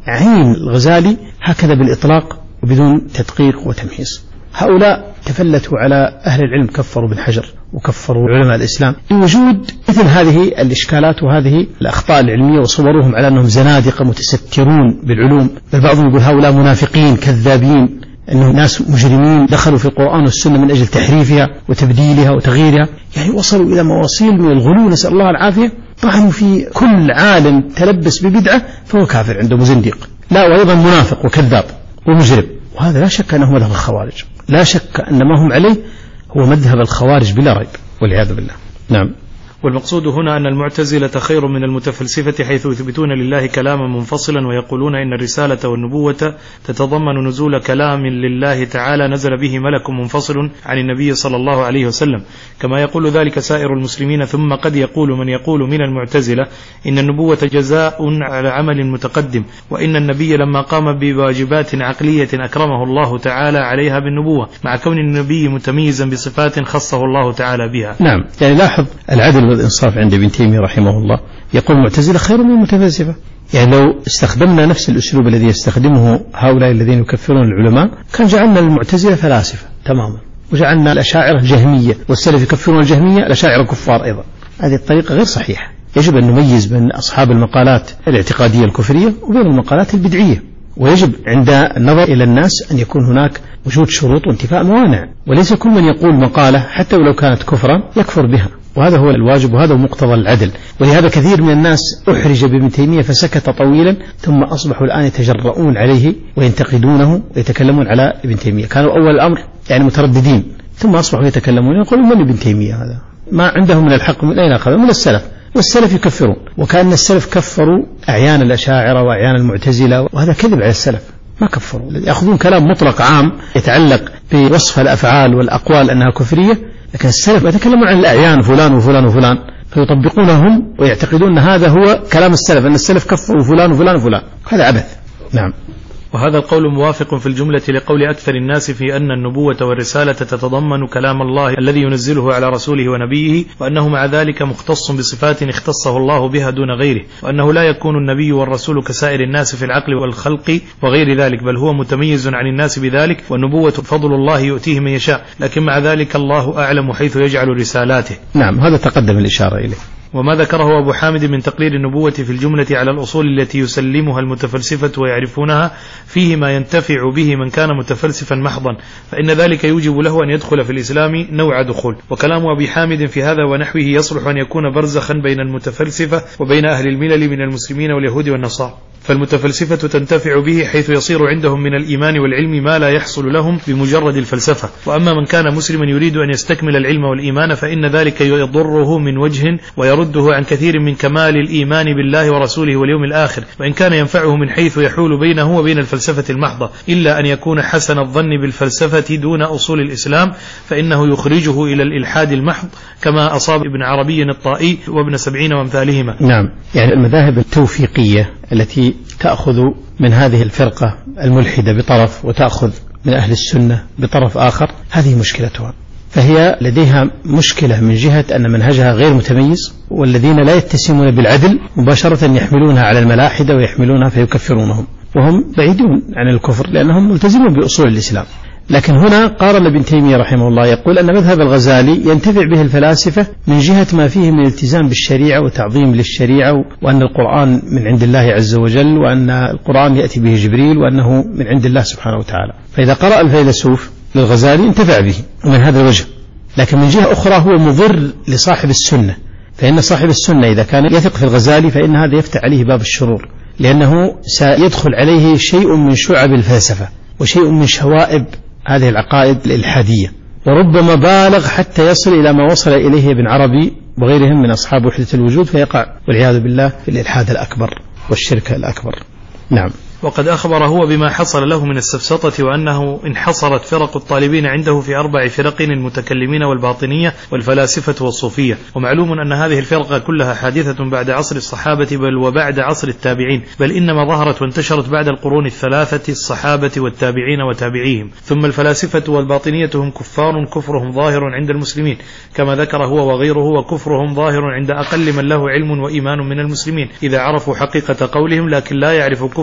عين الغزالي هكذا بالإطلاق وبدون تدقيق وتمحيص. هؤلاء تفلتوا على أهل العلم، كفروا بالحجر وكفروا علماء الإسلام لوجود مثل هذه الإشكالات وهذه الأخطاء العلمية، وصورهم على أنهم زنادقة متسترون بالعلوم، بل بعضهم يقول هؤلاء منافقين كذابين، أنهم ناس مجرمين دخلوا في القرآن والسنة من أجل تحريفها وتبديلها وتغييرها. يعني وصلوا إلى مواصيل من الغلو، نسأل الله العافية. طعنوا في كل عالم تلبس ببدعة فهو كافر عنده مزنديق، لا وأيضا منافق وكذاب ومجرم. وهذا لا شك أنه مذهب الخوارج، لا شك أن ما هم عليه هو مذهب الخوارج بلا ريب والعياذ بالله. نعم. والمقصود هنا أن المعتزلة خير من المتفلسفة، حيث يثبتون لله كلاما منفصلا ويقولون إن الرسالة والنبوة تتضمن نزول كلام لله تعالى نزل به ملك منفصل عن النبي صلى الله عليه وسلم، كما يقول ذلك سائر المسلمين. ثم قد يقول من يقول من المعتزلة إن النبوة جزاء على عمل متقدم، وإن النبي لما قام بواجبات عقلية أكرمه الله تعالى عليها بالنبوة، مع كون النبي متميزا بصفات خصه الله تعالى بها. نعم. يعني لاحظ العدل والإنصاف عند ابن تيمية رحمه الله، يقول المعتزلة خير من المتفلسفة. يعني لو استخدمنا نفس الأسلوب الذي يستخدمه هؤلاء الذين يكفرون العلماء كان جعلنا المعتزلة فلاسفة تماما، وجعلنا الأشاعرة جهمية، والسلف يكفرون الجهمية الأشاعرة كفار أيضا. هذه الطريقة غير صحيحة. يجب أن نميز بين أصحاب المقالات الاعتقادية الكفرية وبين المقالات البدعية، ويجب عند النظر إلى الناس أن يكون هناك وجود شروط وانتفاء موانع، وليس كل من يقول مقالة حتى ولو كانت كفرا يكفر بها. وهذا هو الواجب وهذا هو مقتضى العدل. ولهذا كثير من الناس أحرج بابن تيمية فسكت طويلا، ثم أصبحوا الآن يتجرؤون عليه وينتقدونه ويتكلمون على ابن تيمية. كانوا أول الأمر يعني مترددين، ثم أصبحوا يتكلمون يقولون من ابن تيمية هذا؟ ما عندهم من الحق من أين أخذوا؟ من السلف، والسلف يكفرون. وكأن السلف كفروا أعيان الأشاعرة وأعيان المعتزلة، وهذا كذب على السلف، ما كفروا. يأخذون كلام مطلق عام يتعلق بوصف الأفعال والأقوال أنها كفرية، لكن السلف يتكلمون عن الأعيان فلان وفلان وفلان فيطبقونهم ويعتقدون أن هذا هو كلام السلف، أن السلف كفروا فلان وفلان وفلان. هذا عبث. نعم. وهذا القول موافق في الجملة لقول أكثر الناس في أن النبوة والرسالة تتضمن كلام الله الذي ينزله على رسوله ونبيه، وأنه مع ذلك مختص بصفات اختصه الله بها دون غيره، وأنه لا يكون النبي والرسول كسائر الناس في العقل والخلق وغير ذلك، بل هو متميز عن الناس بذلك، والنبوة فضل الله يؤتيه من يشاء، لكن مع ذلك الله أعلم حيث يجعل رسالاته. نعم، هذا تقدم الإشارة إليه. وما ذكره أبو حامد من تقرير النبوة في الجملة على الأصول التي يسلمها المتفلسفة ويعرفونها فيه ما ينتفع به من كان متفلسفا محضا، فإن ذلك يوجب له أن يدخل في الإسلام نوع دخول. وكلام أبي حامد في هذا ونحوه يصلح أن يكون برزخا بين المتفلسفة وبين أهل الملل من المسلمين واليهود والنصارى، فالمتفلسفة تنتفع به حيث يصير عندهم من الإيمان والعلم ما لا يحصل لهم بمجرد الفلسفة. وأما من كان مسلما يريد أن يستكمل العلم والإيمان فإن ذلك يضره من وجه ويرده عن كثير من كمال الإيمان بالله ورسوله واليوم الآخر، وإن كان ينفعه من حيث يحول بينه وبين الفلسفة المحضة، إلا أن يكون حسن الظن بالفلسفة دون أصول الإسلام، فإنه يخرجه إلى الإلحاد المحض كما أصاب ابن عربي الطائي وابن سبعين وامثالهما. نعم، يعني المذاهب التوفيقية التي تأخذ من هذه الفرقة الملحدة بطرف وتأخذ من أهل السنة بطرف آخر، هذه مشكلتها. فهي لديها مشكلة من جهة أن منهجها غير متميز، والذين لا يتسمون بالعدل مباشرة يحملونها على الملاحدة ويحملونها فيكفرونهم، وهم بعيدون عن الكفر لأنهم ملتزمون بأصول الإسلام. لكن هنا قارن ابن تيمية رحمه الله يقول أن مذهب الغزالي ينتفع به الفلاسفة من جهة ما فيه من التزام بالشريعة وتعظيم للشريعة، وأن القرآن من عند الله عز وجل، وأن القرآن يأتي به جبريل، وأنه من عند الله سبحانه وتعالى. فإذا قرأ الفيلسوف للغزالي انتفع به من هذا الوجه. لكن من جهة أخرى هو مضر لصاحب السنة، فإن صاحب السنة إذا كان يثق في الغزالي فإن هذا يفتح عليه باب الشرور، لأنه سيدخل عليه شيء من شعب الفلسفة وشيء من شوائب هذه العقائد الإلحادية، وربما بالغ حتى يصل إلى ما وصل إليه ابن عربي وغيرهم من أصحاب وحدة الوجود، فيقع والعياذ بالله في الإلحاد الأكبر والشرك الأكبر. نعم. وقد أخبر هو بما حصل له من السفسطة، وأنه انحصرت فرق الطالبين عنده في أربع فرق: المتكلمين والباطنية والفلاسفة والصوفية. ومعلوم أن هذه الفرقة كلها حادثة بعد عصر الصحابة بل وبعد عصر التابعين، بل إنما ظهرت وانتشرت بعد القرون الثلاثة الصحابة والتابعين وتابعيهم. ثم الفلاسفة والباطنية هم كفار كفرهم ظاهر عند المسلمين كما ذكر هو وغيره، وكفرهم ظاهر عند أقل من له علم وإيمان من المسلمين إذا عرفوا حقيقة قولهم، لكن لا يعرف كفرهم من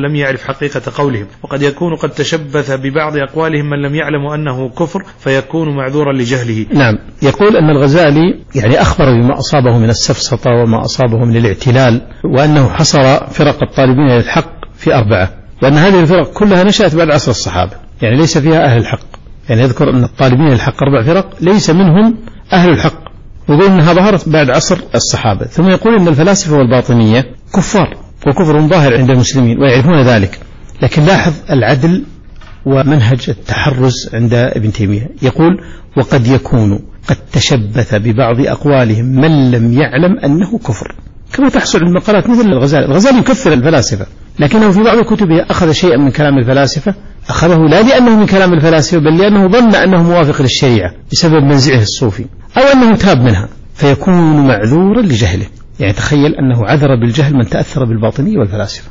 لم يعرف حقيقة قولهم، وقد يكون قد تشبث ببعض أقوالهم من لم يعلموا أنه كفر فيكون معذورا لجهله. نعم. يقول أن الغزالي يعني أخبر بما أصابه من السفسطة وما أصابه من الاعتلال، وأنه حصر فرق الطالبين للحق في أربعة، وأن هذه الفرق كلها نشأت بعد عصر الصحابة، يعني ليس فيها أهل الحق. يعني يذكر أن الطالبين للحق أربع فرق ليس منهم أهل الحق، ويقول أنها ظهرت بعد عصر الصحابة. ثم يقول أن الفلاسفة والباطنية كفار وكفر ظاهر عند المسلمين ويعرفون ذلك، لكن لاحظ العدل ومنهج التحرز عند ابن تيمية. يقول وقد يكون قد تشبث ببعض أقوالهم من لم يعلم أنه كفر، كما تحصل عند مقالات مثل الغزالي. الغزالي يكفر الفلاسفة، لكنه في بعض كتبه أخذ شيئا من كلام الفلاسفة، أخذه لا لأنه من كلام الفلاسفة بل لأنه ظن أنه موافق للشريعة بسبب منزعه الصوفي، أو أنه تاب منها فيكون معذورا لجهله. يعني تخيل أنه عذر بالجهل من تأثر بالباطنية والفلاسفة.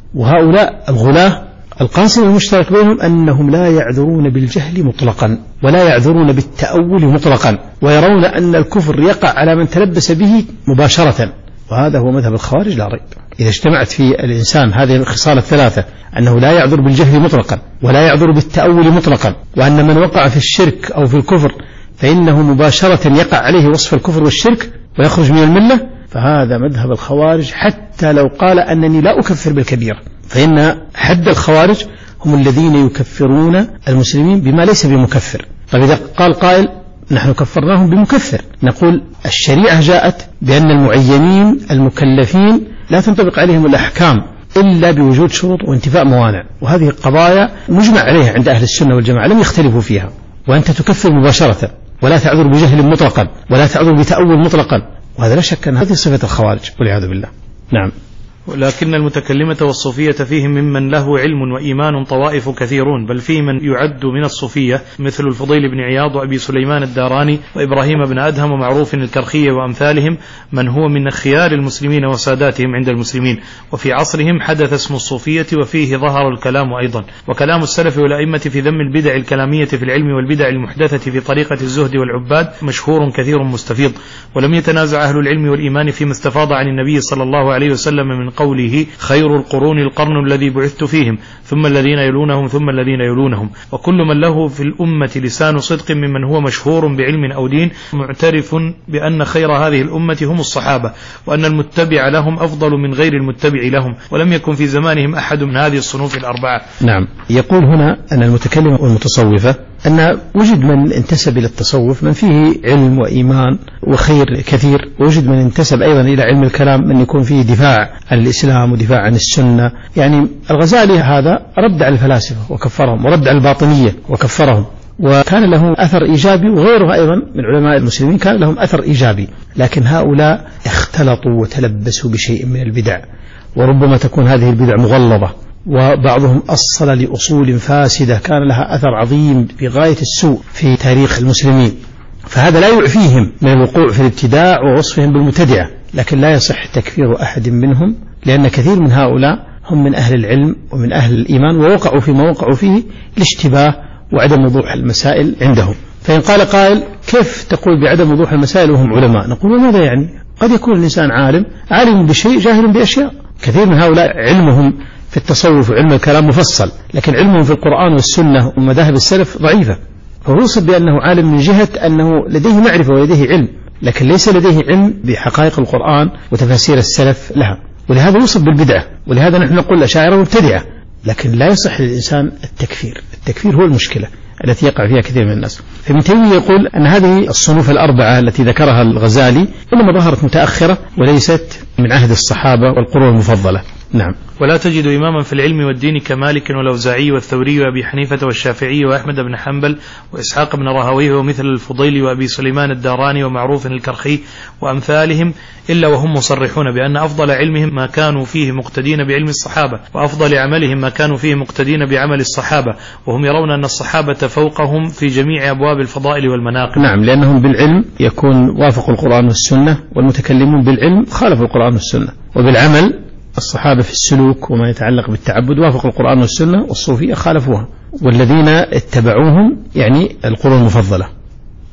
وهؤلاء الغلاة القاسم المشترك بينهم أنهم لا يعذرون بالجهل مطلقا ولا يعذرون بالتأول مطلقا، ويرون أن الكفر يقع على من تلبس به مباشرة، وهذا هو مذهب الخوارج لا ريب. إذا اجتمعت في الإنسان هذه الخصال الثلاثة، أنه لا يعذر بالجهل مطلقا ولا يعذر بالتأول مطلقا، وأن من وقع في الشرك أو في الكفر فإنه مباشرة يقع عليه وصف الكفر والشرك ويخرج من الملة، فهذا مذهب الخوارج حتى لو قال أنني لا أكفر بالكبيرة، فإن حد الخوارج هم الذين يكفرون المسلمين بما ليس بمكفر. طيب إذا قال قائل نحن كفرناهم بمكفر، نقول الشريعة جاءت بأن المعينين المكلفين لا تنطبق عليهم الأحكام إلا بوجود شروط وانتفاء موانع، وهذه القضايا مجمع عليها عند أهل السنة والجماعة لم يختلفوا فيها. وأنت تكفر مباشرة ولا تعذر بجهل مطلقا ولا تعذر بتأول مطلقا، وهذا لا شك أن هذه صفة الخوارج والعياذ بالله. نعم. ولكن المتكلمة والصوفية فيهم ممن له علم وإيمان طوائف كثيرون، بل فيه من يعد من الصوفية مثل الفضيل بن عياض وأبي سليمان الداراني وإبراهيم بن أدهم ومعروف الكرخي وأمثالهم، من هو من خيار المسلمين وساداتهم عند المسلمين، وفي عصرهم حدث اسم الصوفية وفيه ظهر الكلام أيضا. وكلام السلف والأئمة في ذم البدع الكلامية في العلم والبدع المحدثة في طريقة الزهد والعباد مشهور كثير مستفيض، ولم يتنازع أهل العلم والإيمان فيما استفاض عن النبي صلى الله عليه وسلم من قوله خير القرون القرن الذي بعثت فيهم ثم الذين يلونهم ثم الذين يلونهم. وكل من له في الأمة لسان صدق ممن هو مشهور بعلم أو دين معترف بأن خير هذه الأمة هم الصحابة، وأن المتبع لهم أفضل من غير المتبع لهم، ولم يكن في زمانهم أحد من هذه الصنوف الأربعة. نعم. يقول هنا أن المتكلم والمتصوفة أن وجد من انتسب إلى التصوف من فيه علم وإيمان وخير كثير، ووجد من انتسب أيضا إلى علم الكلام من يكون فيه دفاع عن الإسلام ودفاع عن السنة. يعني الغزالي هذا رد على الفلاسفة وكفرهم، ورد على الباطنية وكفرهم، وكان له أثر إيجابي، وغيره أيضا من علماء المسلمين كان لهم أثر إيجابي. لكن هؤلاء اختلطوا وتلبسوا بشيء من البدع، وربما تكون هذه البدع مغلظة، وبعضهم أصل لأصول فاسدة كان لها أثر عظيم بغاية السوء في تاريخ المسلمين، فهذا لا يعفيهم من الوقوع في الابتداع ووصفهم بالمبتدعة. لكن لا يصح تكفير أحد منهم، لأن كثير من هؤلاء هم من أهل العلم ومن أهل الإيمان، ووقعوا فيما وقعوا فيه الاشتباه وعدم وضوح المسائل عندهم. فإن قال قائل كيف تقول بعدم وضوح المسائل وهم علماء؟ نقول وماذا يعني؟ قد يكون الإنسان عالم عالم بشيء جاهل بأشياء. كثير من هؤلاء علمهم في التصوف وعلم الكلام مفصل، لكن علمهم في القرآن والسنة ومذاهب السلف ضعيفة، فهو يوصف بأنه عالم من جهة أنه لديه معرفة ولديه علم، لكن ليس لديه علم بحقائق القرآن وتفاسير السلف لها، ولهذا يوصف بالبدعة. ولهذا نحن نقول الأشاعرة مبتدعة، لكن لا يصح للإنسان التكفير. التكفير هو المشكلة التي يقع فيها كثير من الناس. فابن تيمية يقول أن هذه الصنوف الأربعة التي ذكرها الغزالي إنما ظهرت متأخرة وليست من عهد الصحابة والقرون المفضلة. نعم. ولا تجد إماما في العلم والدين كمالك والأوزاعي والثوري وأبي حنيفة والشافعي وأحمد بن حنبل وإسحاق بن راهويه ومثل الفضيل وأبي سليمان الداراني ومعروف الكرخي وأمثالهم إلا وهم مصرحون بأن أفضل علمهم ما كانوا فيه مقتدين بعلم الصحابة، وأفضل عملهم ما كانوا فيه مقتدين بعمل الصحابة، وهم يرون أن الصحابة فوقهم في جميع أبواب الفضائل والمناقب. نعم، لأنهم بالعلم يكون وافقوا القرآن والسنة، والمتكلمون بالعلم خالفوا القرآن والسنة، وبالعمل الصحابة في السلوك وما يتعلق بالتعبد وافقوا القرآن والسنة، والصوفية خالفوها، والذين اتبعوهم يعني القرون المفضلة.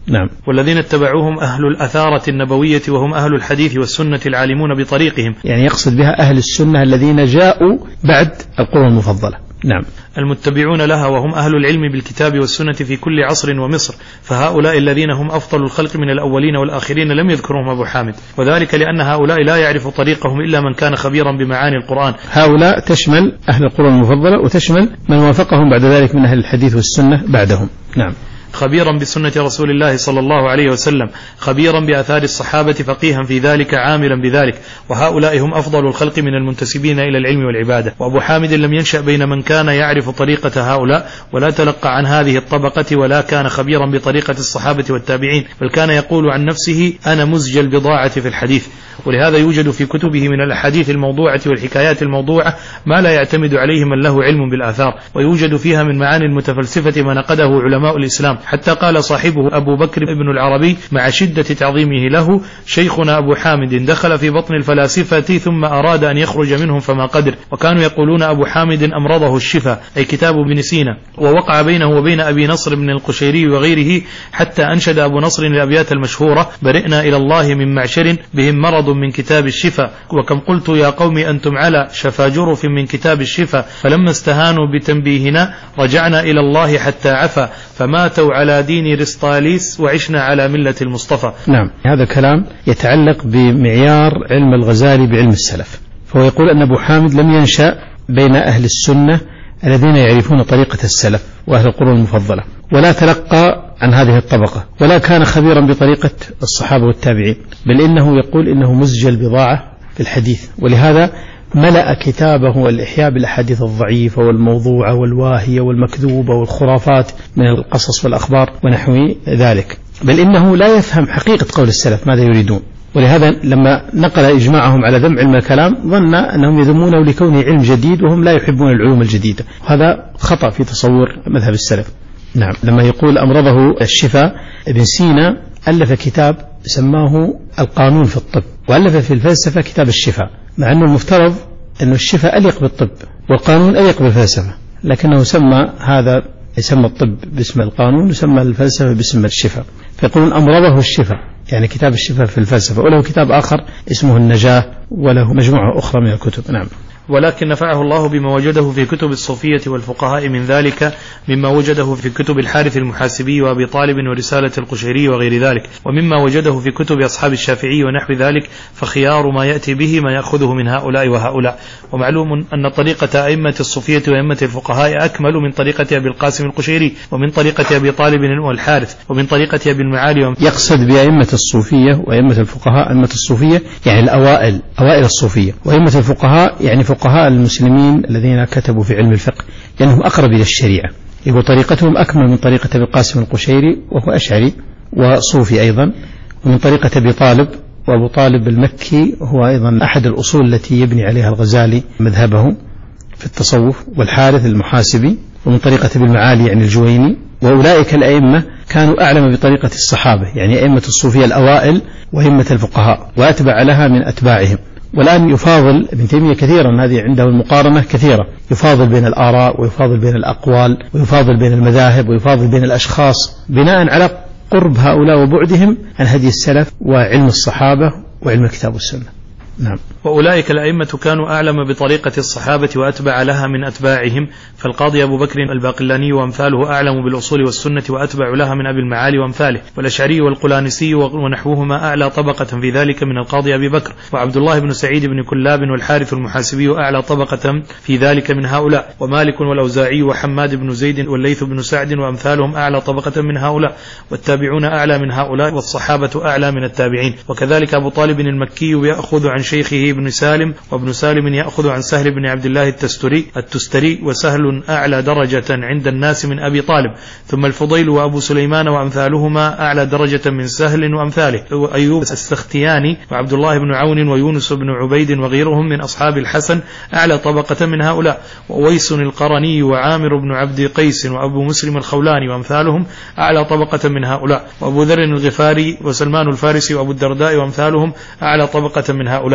نعم. والذين اتبعوهم أهل الأثارة النبوية وهم أهل الحديث والسنة العالمون بطريقهم، يعني يقصد بها أهل السنة الذين جاءوا بعد القرون المفضلة. نعم. المتبعون لها وهم أهل العلم بالكتاب والسنة في كل عصر ومصر، فهؤلاء الذين هم أفضل الخلق من الأولين والآخرين لم يذكرهم أبو حامد، وذلك لأن هؤلاء لا يعرف طريقهم إلا من كان خبيرا بمعاني القرآن. هؤلاء تشمل أهل القرون المفضلة وتشمل من وافقهم بعد ذلك من أهل الحديث والسنة بعدهم. نعم. خبيرا بسنة رسول الله صلى الله عليه وسلم، خبيرا بآثار الصحابة، فقيها في ذلك، عاملا بذلك، وهؤلاء هم أفضل الخلق من المنتسبين إلى العلم والعبادة. وأبو حامد لم ينشأ بين من كان يعرف طريقة هؤلاء ولا تلقى عن هذه الطبقة ولا كان خبيرا بطريقة الصحابة والتابعين، بل كان يقول عن نفسه أنا مزج البضاعة في الحديث. ولهذا يوجد في كتبه من الأحاديث الموضوعة والحكايات الموضوعة ما لا يعتمد عليه من له علم بالآثار، ويوجد فيها من معاني المتفلسفة ما نقده علماء الإسلام، حتى قال صاحبه أبو بكر ابن العربي مع شدة تعظيمه له: شيخنا أبو حامد دخل في بطن الفلاسفة ثم أراد أن يخرج منهم فما قدر. وكانوا يقولون أبو حامد أمرضه الشفا، أي كتاب ابن سينا، ووقع بينه وبين أبي نصر بن القشيري وغيره، حتى أنشد أبو نصر الأبيات المشهورة: برئنا إلى الله من معشر بهم مرض من كتاب الشفا، وكم قلت يا قوم أنتم على شفا جرف من كتاب الشفا، فلما استهانوا بتنبيهنا رجعنا إلى الله حتى عفا، فماتوا على دين رسطاليس وعشنا على ملة المصطفى. نعم. هذا كلام يتعلق بمعيار علم الغزالي بعلم السلف، فهو يقول أن أبو حامد لم ينشأ بين أهل السنة الذين يعرفون طريقة السلف وأهل القرون المفضلة، ولا تلقى عن هذه الطبقة، ولا كان خبيرا بطريقة الصحابة والتابعين، بل إنه يقول إنه مزج البضاعة في الحديث، ولهذا ملأ كتابه الإحياء بالأحاديث الضعيفة والموضوعة والواهية والمكذوبة والخرافات من القصص والأخبار ونحو ذلك، بل إنه لا يفهم حقيقة قول السلف ماذا يريدون. ولهذا لما نقل إجماعهم على ذم علم الكلام ظن أنهم يذمونه لكونه علم جديد وهم لا يحبون العلوم الجديدة، وهذا خطأ في تصور مذهب السلف. نعم. لما يقول أمرضه الشفاء، ابن سينا ألف كتاب سماه القانون في الطب، وألف في الفلسفة كتاب الشفاء، مع أنه المفترض أن الشفاء أليق بالطب والقانون أليق بالفلسفة، لكنه سمى هذا يسمى الطب باسم القانون وسمى الفلسفة باسم الشفاء، فيقولون أمرضه الشفاء، يعني كتاب الشفاء في الفلسفة، وله كتاب آخر اسمه النجاة، وله مجموعة أخرى من الكتب. نعم. ولكن نفعه الله بما وجده في كتب الصوفية والفقهاء من ذلك مما وجده في كتب الحارث المحاسبي وأبي طالب ورسالة القشيري وغير ذلك، ومما وجده في كتب أصحاب الشافعي ونحو ذلك، فخيار ما يأتي به ما يأخذه من هؤلاء وهؤلاء. ومعلوم أن طريقة أئمة الصوفية وأئمة الفقهاء أكمل من طريقة أبي القاسم القشيري، ومن طريقة أبي طالب والحارث، ومن طريقة أبي المعالي. يقصد بأئمة الصوفية وأئمة الفقهاء أئمة الصوفية يعني الأوائل، أوائل الصوفية، وأئمة الفقهاء يعني فقهاء المسلمين الذين كتبوا في علم الفقه، لأنهم أقرب إلى الشريعة، يقول طريقتهم أكمل من طريقة أبي القاسم القشيري وهو أشعري وصوفي أيضا، ومن طريقة أبي طالب، وأبو طالب المكي هو أيضا أحد الأصول التي يبني عليها الغزالي مذهبه في التصوف، والحارث المحاسبي، ومن طريقة أبي المعالي يعني الجويني. وأولئك الأئمة كانوا أعلم بطريقة الصحابة، يعني أئمة الصوفية الأوائل وأئمة الفقهاء وأتبع لها من أتباعهم. والآن يفاضل ابن تيمية كثيرا، هذه عنده المقارنة كثيرة، يفاضل بين الآراء ويفاضل بين الأقوال ويفاضل بين المذاهب ويفاضل بين الأشخاص بناء على قرب هؤلاء وبعدهم عن هدي السلف وعلم الصحابة وعلم الكتاب والسنة. نعم. وأولئك الأئمة كانوا أعلم بطريقة الصحابة وأتبع لها من أتباعهم، فالقاضي أبو بكر الباقلاني وأمثاله أعلم بالأصول والسنة وأتبع لها من أبي المعالي وأمثاله، والأشعري والقلانسي ونحوهما أعلى طبقة في ذلك من القاضي أبي بكر، وعبد الله بن سعيد بن كلاب والحارث المحاسبي أعلى طبقة في ذلك من هؤلاء، ومالك والأوزاعي وحماد بن زيد والليث بن سعد وأمثالهم أعلى طبقة من هؤلاء، والتابعون أعلى من هؤلاء، والصحابة أعلى من التابعين. وكذلك أبو طالب المكي يأخذ عن شيخه ابن سالم، وابن سالم يأخذ عن سهل بن عبد الله التستري التستري وسهل أعلى درجة عند الناس من أبي طالب، ثم الفضيل وأبو سليمان وأمثالهما أعلى درجة من سهل وأمثاله، وأيوب السختياني وعبد الله بن عون ويونس بن عبيد وغيرهم من أصحاب الحسن أعلى طبقة من هؤلاء، وويس القرني وعامر بن عبد قيس وأبو مسلم الخولاني وأمثالهم أعلى طبقة من هؤلاء، وأبو ذر الغفاري وسلمان الفارسي وأبو الدرداء وأمثالهم أعلى طبقة من هؤلاء.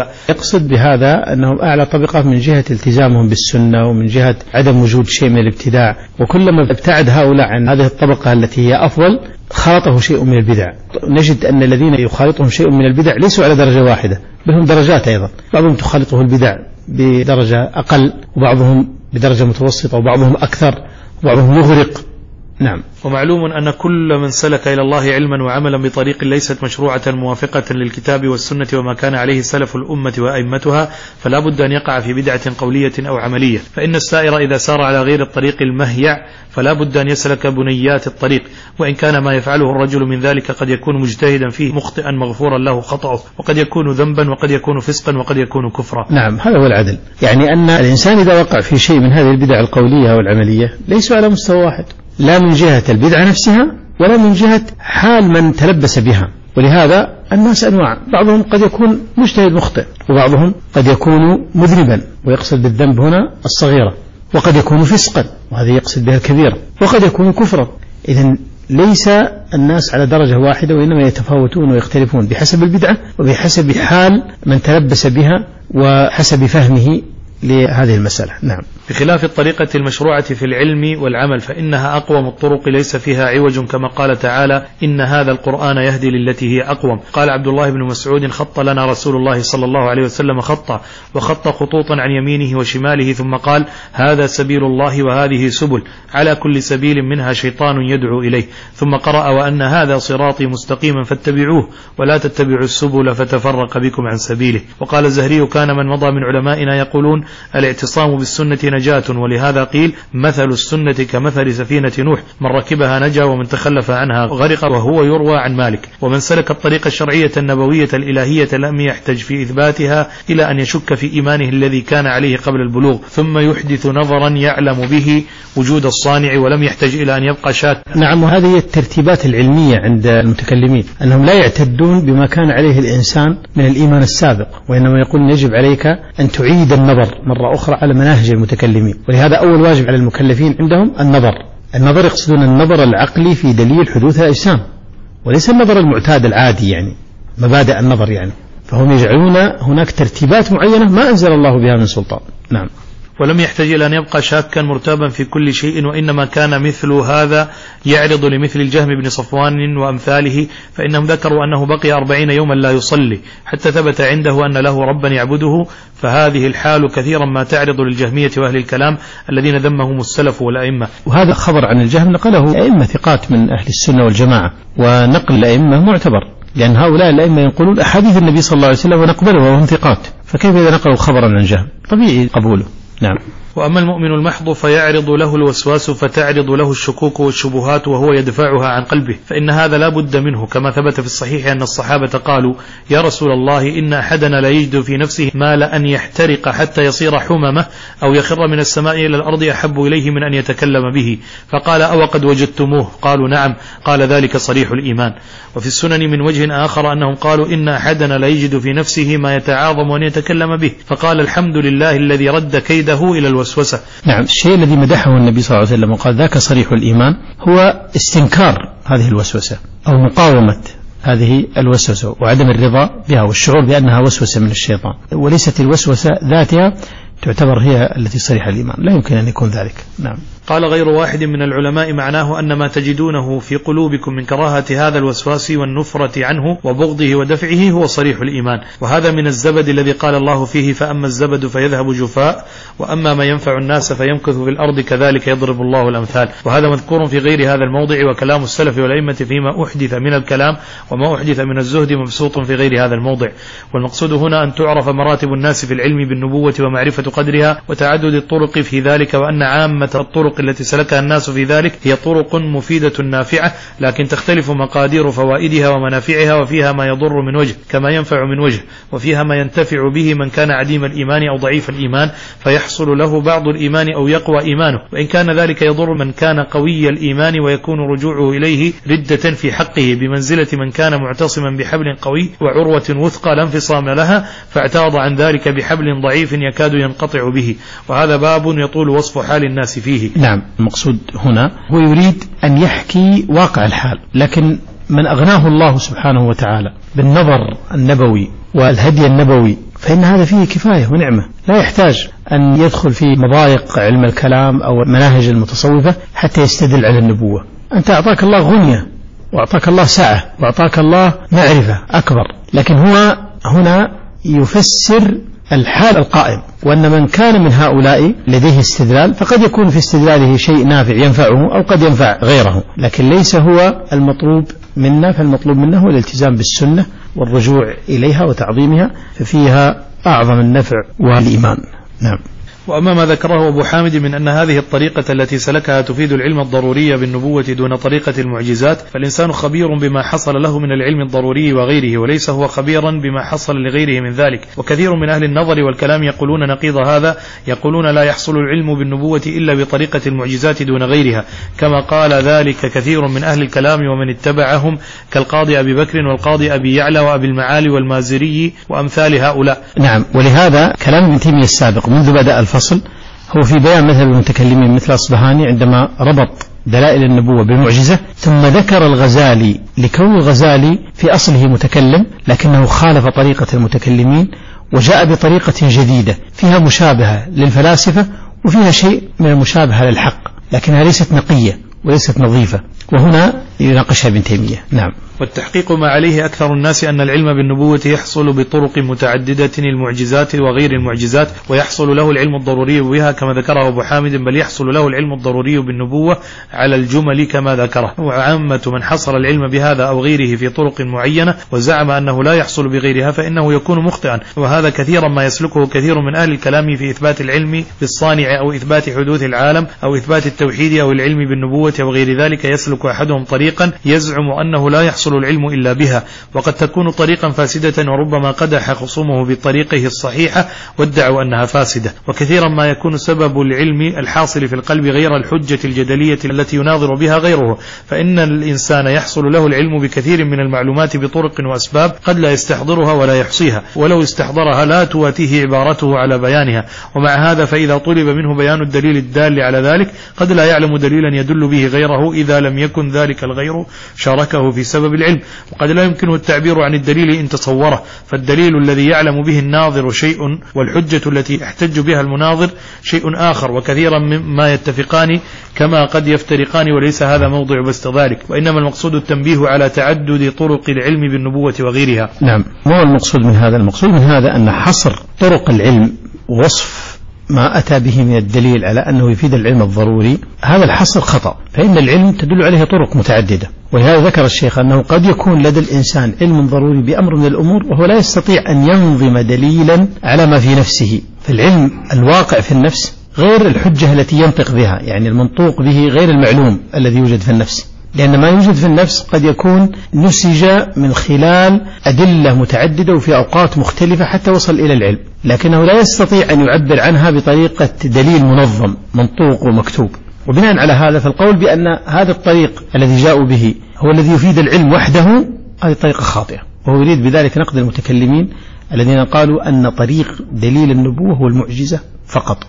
هؤلاء. يقصد بهذا أنهم أعلى طبقة من جهة التزامهم بالسنة ومن جهة عدم وجود شيء من الابتداع، وكلما ابتعد هؤلاء عن هذه الطبقة التي هي أفضل خالطه شيء من البدع. نجد أن الذين يخالطهم شيء من البدع ليسوا على درجة واحدة، بل هم درجات أيضا، بعضهم تخالطه البدع بدرجة أقل، وبعضهم بدرجة متوسطة، وبعضهم أكثر، وبعضهم يغرق. نعم. ومعلوم أن كل من سلك إلى الله علما وعملا بطريق ليست مشروعة موافقة للكتاب والسنة وما كان عليه سلف الأمة وأئمتها فلا بد أن يقع في بدعة قولية أو عملية، فإن السائر إذا سار على غير الطريق المهيع فلا بد أن يسلك بنيات الطريق، وإن كان ما يفعله الرجل من ذلك قد يكون مجتهدا فيه مخطئا مغفورا له خطأه، وقد يكون ذنبا وقد يكون فسقا وقد يكون كفرا. نعم، هذا هو العدل، يعني أن الإنسان إذا وقع في شيء من هذه البدع القولية والعملية ليسوا على مستوى واحد، لا من جهة البدعة نفسها ولا من جهة حال من تلبس بها. ولهذا الناس أنواع، بعضهم قد يكون مجتهد مخطئ، وبعضهم قد يكون مذنبا، ويقصد بالذنب هنا الصغيرة، وقد يكون فسقا وهذه يقصد بها الكبيرة، وقد يكون كفرا. إذن ليس الناس على درجة واحدة، وإنما يتفاوتون ويختلفون بحسب البدعة وبحسب حال من تلبس بها وحسب فهمه لهذه المسألة. نعم. بخلاف الطريقة المشروعة في العلم والعمل فإنها أقوم الطرق ليس فيها عوج، كما قال تعالى إن هذا القرآن يهدي للتي هي أقوم. قال عبد الله بن مسعود خط لنا رسول الله صلى الله عليه وسلم خطا، وخط خطوطا عن يمينه وشماله، ثم قال هذا سبيل الله وهذه سبل، على كل سبيل منها شيطان يدعو إليه، ثم قرأ وأن هذا صراطي مستقيما فاتبعوه ولا تتبعوا السبل فتفرق بكم عن سبيله. وقال الزهري كان من مضى من علمائنا يقولون الاعتصام بالسنة نجاة، ولهذا قيل مثل السنة كمثل سفينة نوح، من ركبها نجا ومن تخلف عنها غرق، وهو يروى عن مالك. ومن سلك الطريقة الشرعية النبوية الإلهية لم يحتج في إثباتها إلى أن يشك في إيمانه الذي كان عليه قبل البلوغ، ثم يحدث نظرا يعلم به وجود الصانع ولم يحتج إلى أن يبقى شاك. نعم، وهذه الترتيبات العلمية عند المتكلمين، أنهم لا يعتدون بما كان عليه الإنسان من الإيمان السابق، وإنما يقول يجب عليك أن تعيد النظر مرة أخرى على مناهج المتكلمين. ولهذا أول واجب على المكلفين عندهم النظر. النظر يقصدون النظر العقلي في دليل حدوث الأجسام، وليس النظر المعتاد العادي، يعني مبادئ النظر يعني. فهم يجعلون هناك ترتيبات معينة ما أنزل الله بها من سلطان. نعم. ولم يحتج إلى أن يبقى شاكا مرتابا في كل شيء، وإنما كان مثل هذا يعرض لمثل الجهم بن صفوان وأمثاله، فإنهم ذكروا أنه بقي أربعين يوما لا يصلي حتى ثبت عنده أن له ربا يعبده، فهذه الحال كثيرا ما تعرض للجهمية وأهل الكلام الذين ذمهم السلف والأئمة. وهذا خبر عن الجهم نقله أئمة ثقات من أهل السنة والجماعة، ونقل الأئمة معتبر، لأن هؤلاء الأئمة ينقلون أحاديث النبي صلى الله عليه وسلم ونقبله وهم ثقات، فكيف إذا نقلوا خبرا عن الجهم؟ طبيعي قبوله. نعم. وأما المؤمن المحض فيعرض له الوسواس فتعرض له الشكوك والشبهات وهو يدفعها عن قلبه، فإن هذا لا بد منه، كما ثبت في الصحيح أن الصحابة قالوا يا رسول الله إن أحدنا لا يجد في نفسه ما لأن يحترق حتى يصير حممة أو يخر من السماء إلى الأرض أحب إليه من أن يتكلم به، فقال أو قد وجدتموه؟ قالوا نعم، قال ذلك صريح الإيمان. وفي السنن من وجه آخر أنهم قالوا إن أحدنا لا يجد في نفسه ما يتعاظم أن يتكلم به، فقال الحمد لله الذي رد كيده إلى الوسوسة. نعم. الشيء الذي مدحه النبي صلى الله عليه وسلم وقال ذاك صريح الإيمان هو استنكار هذه الوسوسة أو مقاومة هذه الوسوسة وعدم الرضا بها والشعور بأنها وسوسة من الشيطان، وليست الوسوسة ذاتها تعتبر هي التي صريح الإيمان، لا يمكن أن يكون ذلك. نعم. قال غير واحد من العلماء معناه أن ما تجدونه في قلوبكم من كراهة هذا الوسواس والنفرة عنه وبغضه ودفعه هو صريح الإيمان، وهذا من الزبد الذي قال الله فيه فأما الزبد فيذهب جفاء وأما ما ينفع الناس فيمكث في الأرض كذلك يضرب الله الأمثال. وهذا مذكور في غير هذا الموضع، وكلام السلف والأئمة فيما أحدث من الكلام وما أحدث من الزهد مبسوط في غير هذا الموضع. والمقصود هنا أن تعرف مراتب الناس في العلم بالنبوة ومعرفة قدرها وتعدد الطرق في ذلك، وأن عامة الطرق التي سلكها الناس في ذلك هي طرق مفيدة نافعة، لكن تختلف مقادير فوائدها ومنافعها، وفيها ما يضر من وجه كما ينفع من وجه، وفيها ما ينتفع به من كان عديم الإيمان أو ضعيف الإيمان فيحصل له بعض الإيمان أو يقوى إيمانه، وإن كان ذلك يضر من كان قوي الإيمان ويكون رجوعه إليه ردة في حقه بمنزلة من كان معتصما بحبل قوي وعروة وثقى لا انفصام لها فاعتاض عن ذلك بحبل ضعيف يكاد ينقطع به، وهذا باب يطول وصف حال الناس فيه. نعم. المقصود هنا هو يريد أن يحكي واقع الحال، لكن من أغناه الله سبحانه وتعالى بالنظر النبوي والهدي النبوي فإن هذا فيه كفاية ونعمة، لا يحتاج أن يدخل في مضايق علم الكلام أو مناهج المتصوفة حتى يستدل على النبوة. أنت أعطاك الله غنية وأعطاك الله سعة وأعطاك الله معرفة أكبر، لكن هو هنا يفسر الحال القائم، وأن من كان من هؤلاء لديه استدلال فقد يكون في استدلاله شيء نافع ينفعه أو قد ينفع غيره، لكن ليس هو المطلوب منا، فالمطلوب منا هو الالتزام بالسنة والرجوع إليها وتعظيمها، ففيها أعظم النفع والإيمان. نعم. وأما ما ذكره أبو حامد من أن هذه الطريقة التي سلكها تفيد العلم الضروري بالنبوة دون طريقة المعجزات، فالإنسان خبير بما حصل له من العلم الضروري وغيره، وليس هو خبيرا بما حصل لغيره من ذلك. وكثير من أهل النظر والكلام يقولون نقيض هذا، يقولون لا يحصل العلم بالنبوة إلا بطريقة المعجزات دون غيرها، كما قال ذلك كثير من أهل الكلام ومن اتبعهم كالقاضي أبي بكر والقاضي أبي يعلى وأبي المعالي والمازري وأمثال هؤلاء. نعم. ولهذا كلام ابن تيمية السابق منذ بدأ الفصل هو في بيان مثل المتكلمين مثل أصبهاني عندما ربط دلائل النبوة بالمعجزة، ثم ذكر الغزالي لكون الغزالي في أصله متكلم لكنه خالف طريقة المتكلمين وجاء بطريقة جديدة فيها مشابهة للفلاسفة وفيها شيء من المشابهة للحق، لكنها ليست نقية وليست نظيفة، وهنا يناقشها ابن تيمية. نعم. والتحقيق ما عليه أكثر الناس أن العلم بالنبوة يحصل بطرق متعددة، المعجزات وغير المعجزات، ويحصل له العلم الضروري بها كما ذكره أبو حامد، بل يحصل له العلم الضروري بالنبوة على الجمل كما ذكره. وعامة من حصل العلم بهذا أو غيره في طرق معينة وزعم أنه لا يحصل بغيرها فإنه يكون مخطئا، وهذا كثيرا ما يسلكه كثير من أهل الكلام في إثبات العلم بالصانع أو إثبات حدوث العالم أو إثبات التوحيد أو العلم بالنبوة أو غير ذلك. يسلك أحدهم طريقا يزعم أنه لا يحصل العلم إلا بها، وقد تكون طريقا فاسدة، وربما قدح خصومه بطريقه الصحيحة وادعوا أنها فاسدة. وكثيرا ما يكون سبب العلم الحاصل في القلب غير الحجة الجدلية التي يناظر بها غيره، فإن الإنسان يحصل له العلم بكثير من المعلومات بطرق وأسباب قد لا يستحضرها ولا يحصيها، ولو استحضرها لا تواتيه عبارته على بيانها. ومع هذا فإذا طلب منه بيان الدليل الدال على ذلك قد لا يعلم دليلا يدل به غيره إذا لم يكن ذلك الغير شاركه في سبب العلم، وقد لا يمكنه التعبير عن الدليل إن تصوره، فالدليل الذي يعلم به الناظر شيء والحجة التي يحتج بها المناظر شيء آخر، وكثيرا مما يتفقان كما قد يفترقان، وليس هذا موضع بسط ذلك، وإنما المقصود التنبيه على تعدد طرق العلم بالنبوة وغيرها. نعم. ما هو المقصود من هذا؟ المقصود من هذا أن حصر طرق العلم ووصف ما أتى به من الدليل على أنه يفيد العلم الضروري، هذا الحصر خطأ، فإن العلم تدل عليه طرق متعددة. ولهذا ذكر الشيخ أنه قد يكون لدى الإنسان علم ضروري بأمر من الأمور وهو لا يستطيع أن ينظم دليلا على ما في نفسه، فالعلم الواقع في النفس غير الحجة التي ينطق بها، يعني المنطوق به غير المعلوم الذي يوجد في النفس، لأن ما يوجد في النفس قد يكون نسج من خلال أدلة متعددة وفي أوقات مختلفة حتى وصل إلى العلم، لكنه لا يستطيع أن يعبر عنها بطريقة دليل منظم منطوق ومكتوب. وبناء على هذا فالقول بأن هذا الطريق الذي جاءوا به هو الذي يفيد العلم وحده هذه طريقة خاطئة، وهو يريد بذلك نقد المتكلمين الذين قالوا أن طريق دليل النبوة هو المعجزة فقط،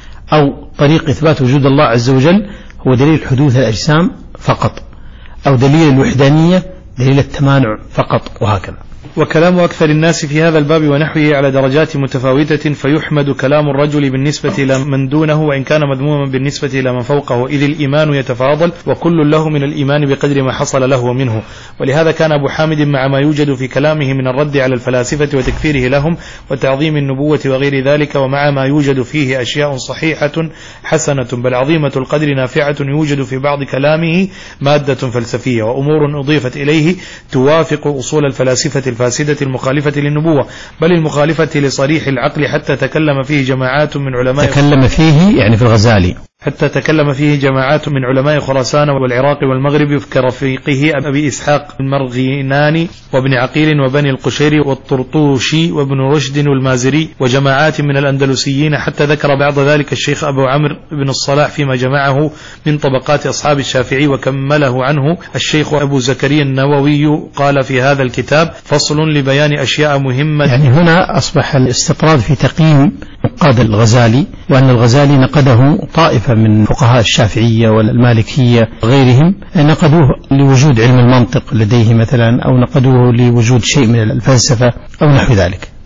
أو طريق إثبات وجود الله عز وجل هو دليل حدوث الأجسام فقط، أو دليل الوحدانية دليل التمانع فقط، وهكذا. وكلام أكثر الناس في هذا الباب ونحوه على درجات متفاوتة، فيحمد كلام الرجل بالنسبة إلى من دونه وإن كان مذموما بالنسبة إلى من فوقه، إذ الإيمان يتفاضل وكل له من الإيمان بقدر ما حصل له منه. ولهذا كان أبو حامد مع ما يوجد في كلامه من الرد على الفلاسفة وتكفيره لهم وتعظيم النبوة وغير ذلك، ومع ما يوجد فيه أشياء صحيحة حسنة بل عظيمة القدر نافعة، يوجد في بعض كلامه مادة فلسفية وأمور أضيفت إليه توافق أصول الفلاسفة الفاسدة المخالفة للنبوة، بل المخالفة لصريح العقل، حتى تكلم فيه جماعات من علماء تكلم فيه يعني في الغزالي حتى تكلم فيه جماعات من علماء خراسان والعراق والمغرب كرفيقه أبي إسحاق المرغيناني وابن عقيل وبني القشيري والطرطوشي وابن رشد والمازري وجماعات من الأندلسيين، حتى ذكر بعض ذلك الشيخ أبو عمرو بن الصلاح فيما جمعه من طبقات أصحاب الشافعي، وكمله عنه الشيخ أبو زكريا النووي قال في هذا الكتاب فصل لبيان أشياء مهمة. يعني هنا أصبح الاستطراد في تقييم نقاد الغزالي، وأن الغزالي نقده طائفة من فقهاء الشافعية والمالكية وغيرهم، نقدوه لوجود علم المنطق لديه مثلا، أو نقدوه لوجود شيء من الفلسفة أو نحو ذلك. نعم.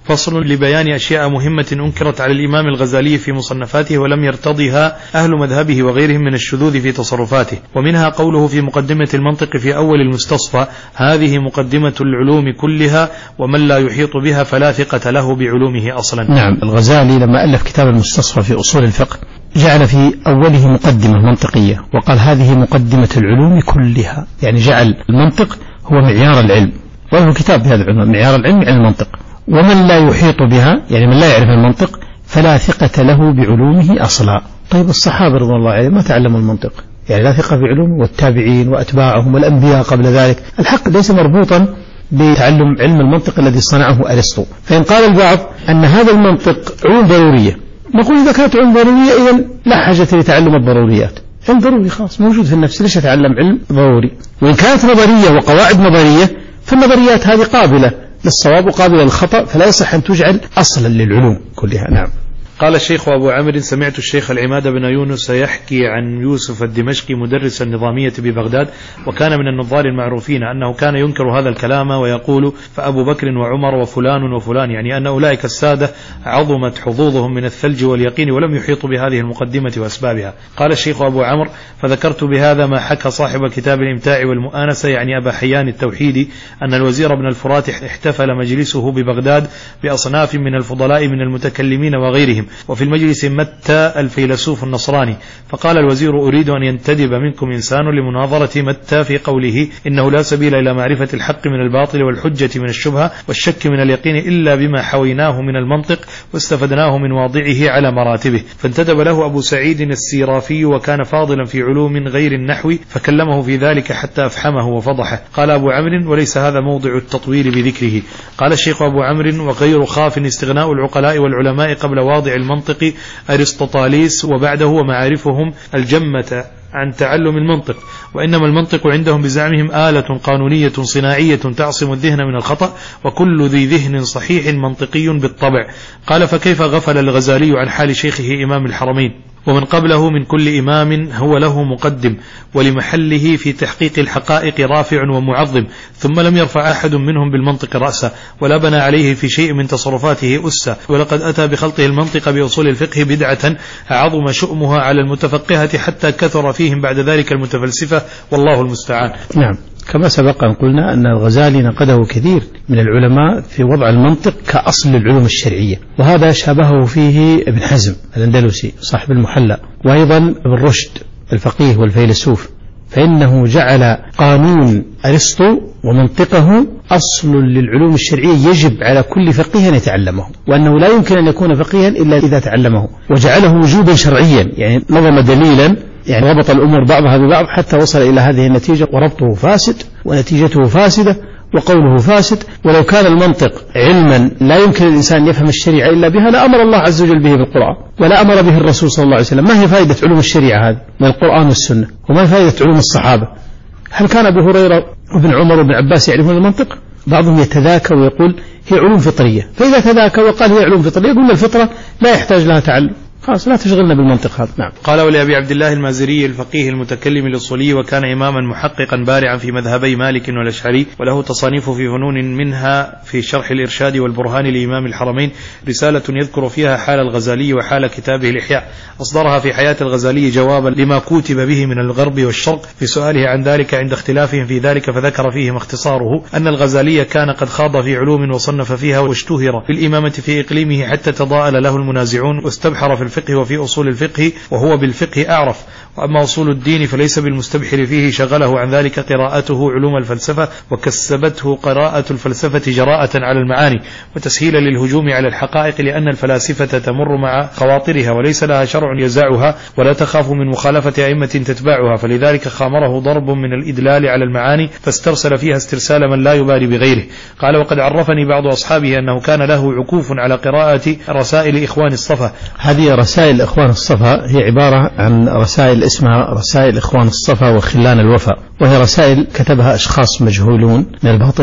فصل لبيان أشياء مهمة أنكرت على الإمام الغزالي في مصنفاته ولم يرتضها أهل مذهبه وغيرهم من الشذوذ في تصرفاته. ومنها قوله في مقدمة المنطق في أول المستصفى: هذه مقدمة العلوم كلها ومن لا يحيط بها فلا ثقة له بعلومه أصلا. نعم، الغزالي لما ألف كتاب المستصفى في أصول الفقه جعل في أوله مقدمة منطقية وقال هذه مقدمة العلوم كلها، يعني جعل المنطق هو معيار العلم، وله كتاب بهذا العنوان: معيار العلم عن المنطق. ومن لا يحيط بها، يعني من لا يعرف المنطق، فلا ثقة له بعلومه أصلا. طيب الصحابة رضي الله عليهم ما تعلموا المنطق، يعني لا ثقة بعلومه، والتابعين وأتباعهم والأنبياء قبل ذلك. الحق ليس مربوطا بتعلم علم المنطق الذي صنعه أرسطو. فإن قال البعض أن هذا المنطق علوم ضرورية، نقول إذا كانت علوم ضرورية إذن لا حاجة لتعلم الضروريات، علم ضروري خاص موجود في النفس، ليش أتعلم علم ضروري؟ وإن كانت نظرية وقواعد نظرية فالنظريات هذه قابلة للصواب وقابلة للخطأ، فلا يصح أن تجعل أصلا للعلوم كلها. نعم. قال الشيخ أبو عمرو: سمعت الشيخ العماد بن يونس يحكي عن يوسف الدمشقي مدرس النظامية ببغداد، وكان من النظار المعروفين، أنه كان ينكر هذا الكلام ويقول: فأبو بكر وعمر وفلان وفلان، يعني أن أولئك السادة عظمت حظوظهم من الثلج واليقين ولم يحيطوا بهذه المقدمة وأسبابها. قال الشيخ أبو عمرو: فذكرت بهذا ما حكى صاحب كتاب الإمتاع والمؤانسة، يعني أبا حيان التوحيدي، أن الوزير بن الفرات احتفل مجلسه ببغداد بأصناف من الفضلاء من المتكلمين وغيرهم، وفي المجلس متى الفيلسوف النصراني، فقال الوزير: أريد أن ينتدب منكم إنسان لمناظرة متى في قوله إنه لا سبيل إلى معرفة الحق من الباطل والحجة من الشبهة والشك من اليقين إلا بما حويناه من المنطق واستفدناه من واضعه على مراتبه. فانتدب له أبو سعيد السيرافي، وكان فاضلا في علوم غير النحو، فكلمه في ذلك حتى أفحمه وفضحه. قال أبو عمرو: وليس هذا موضع التطويل بذكره. قال الشيخ أبو عمرو: وغير خاف استغناء العقلاء والعلماء قبل واضع المنطق أرسطوطاليس وبعده ومعارفهم الجمة عن تعلم المنطق، وإنما المنطق عندهم بزعمهم آلة قانونية صناعية تعصم الذهن من الخطأ، وكل ذي ذهن صحيح منطقي بالطبع. قال: فكيف غفل الغزالي عن حال شيخه إمام الحرمين ومن قبله من كل إمام هو له مقدم، ولمحله في تحقيق الحقائق رافع ومعظم، ثم لم يرفع أحد منهم بالمنطق رأسه ولا بنى عليه في شيء من تصرفاته أسا، ولقد أتى بخلطه المنطق بأصول الفقه بدعة عظم شؤمها على المتفقهة حتى كثر فيهم بعد ذلك المتفلسفة، والله المستعان. نعم، كما سبق أن قلنا أن الغزالي نقده كثير من العلماء في وضع المنطق كأصل العلوم الشرعية، وهذا شابهه فيه ابن حزم الأندلسي صاحب المحلى، وأيضا ابن رشد الفقيه والفيلسوف، فإنه جعل قانون أرسطو ومنطقه أصل للعلوم الشرعية يجب على كل فقيه أن يتعلمه، وأنه لا يمكن أن يكون فقيها إلا إذا تعلمه، وجعله وجوبا شرعيا، يعني نظم دليلا، يعني ربط الأمور بعضها ببعض حتى وصل إلى هذه النتيجة، وربطه فاسد ونتيجته فاسدة وقوله فاسد. ولو كان المنطق علما لا يمكن الإنسان يفهم الشريعة إلا بها لأمر الله عز وجل به بالقرآن، ولا أمر به الرسول صلى الله عليه وسلم. ما هي فائدة علوم الشريعة هذه من القرآن والسنة؟ وما هي فائدة علوم الصحابة؟ هل كان أبو هريرة وابن عمر وابن عباس يعرفون المنطق؟ بعضهم يتذاكى ويقول هي علوم فطرية، فإذا تذاكى وقال هي علوم فطرية يقول الفطرة لا يحتاج لها تعلم، خلاص لا تشغلنا بالمنطق هذا. نعم. قال: ولأبي عبد الله المازري الفقيه المتكلم الأصولي، وكان إماما محققا بارعا في مذهبي مالك والأشعري، وله تصانيف في فنون، منها في شرح الإرشاد والبرهان لإمام الحرمين رسالة يذكر فيها حال الغزالي وحال كتابه الإحياء، أصدرها في حياة الغزالي جوابا لما كتب به من الغرب والشرق في سؤاله عن ذلك عند اختلافهم في ذلك، فذكر فيهم اختصاره أن الغزالي كان قد خاض في علوم وصنف فيها واشتهر بالإمامة في إقليمه حتى تضاءل له المنازعون، واستبحر في الفقه وفي أصول الفقه، وهو بالفقه أعرف، وأما أصول الدين فليس بالمستبحر فيه، شغله عن ذلك قراءته علوم الفلسفة، وكسبته قراءة الفلسفة جراءة على المعاني وتسهيلا للهجوم على الحقائق، لأن الفلاسفة تمر مع خواطرها وليس لها شرع يزعها، ولا تخاف من مخالفة أئمة تتبعها، فلذلك خامره ضرب من الإدلال على المعاني، فاسترسل فيها استرسال من لا يبالي بغيره. قال: وقد عرفني بعض أصحابه أنه كان له عكوف على قراءة رسائل إخوان الصفا. هذه رسائل إخوان الصفا هي عبارة عن رسائل اسمها رسائل إخوان الصفا وخلان الوفا، وهي رسائل كتبها أشخاص مجهولون من الباطنية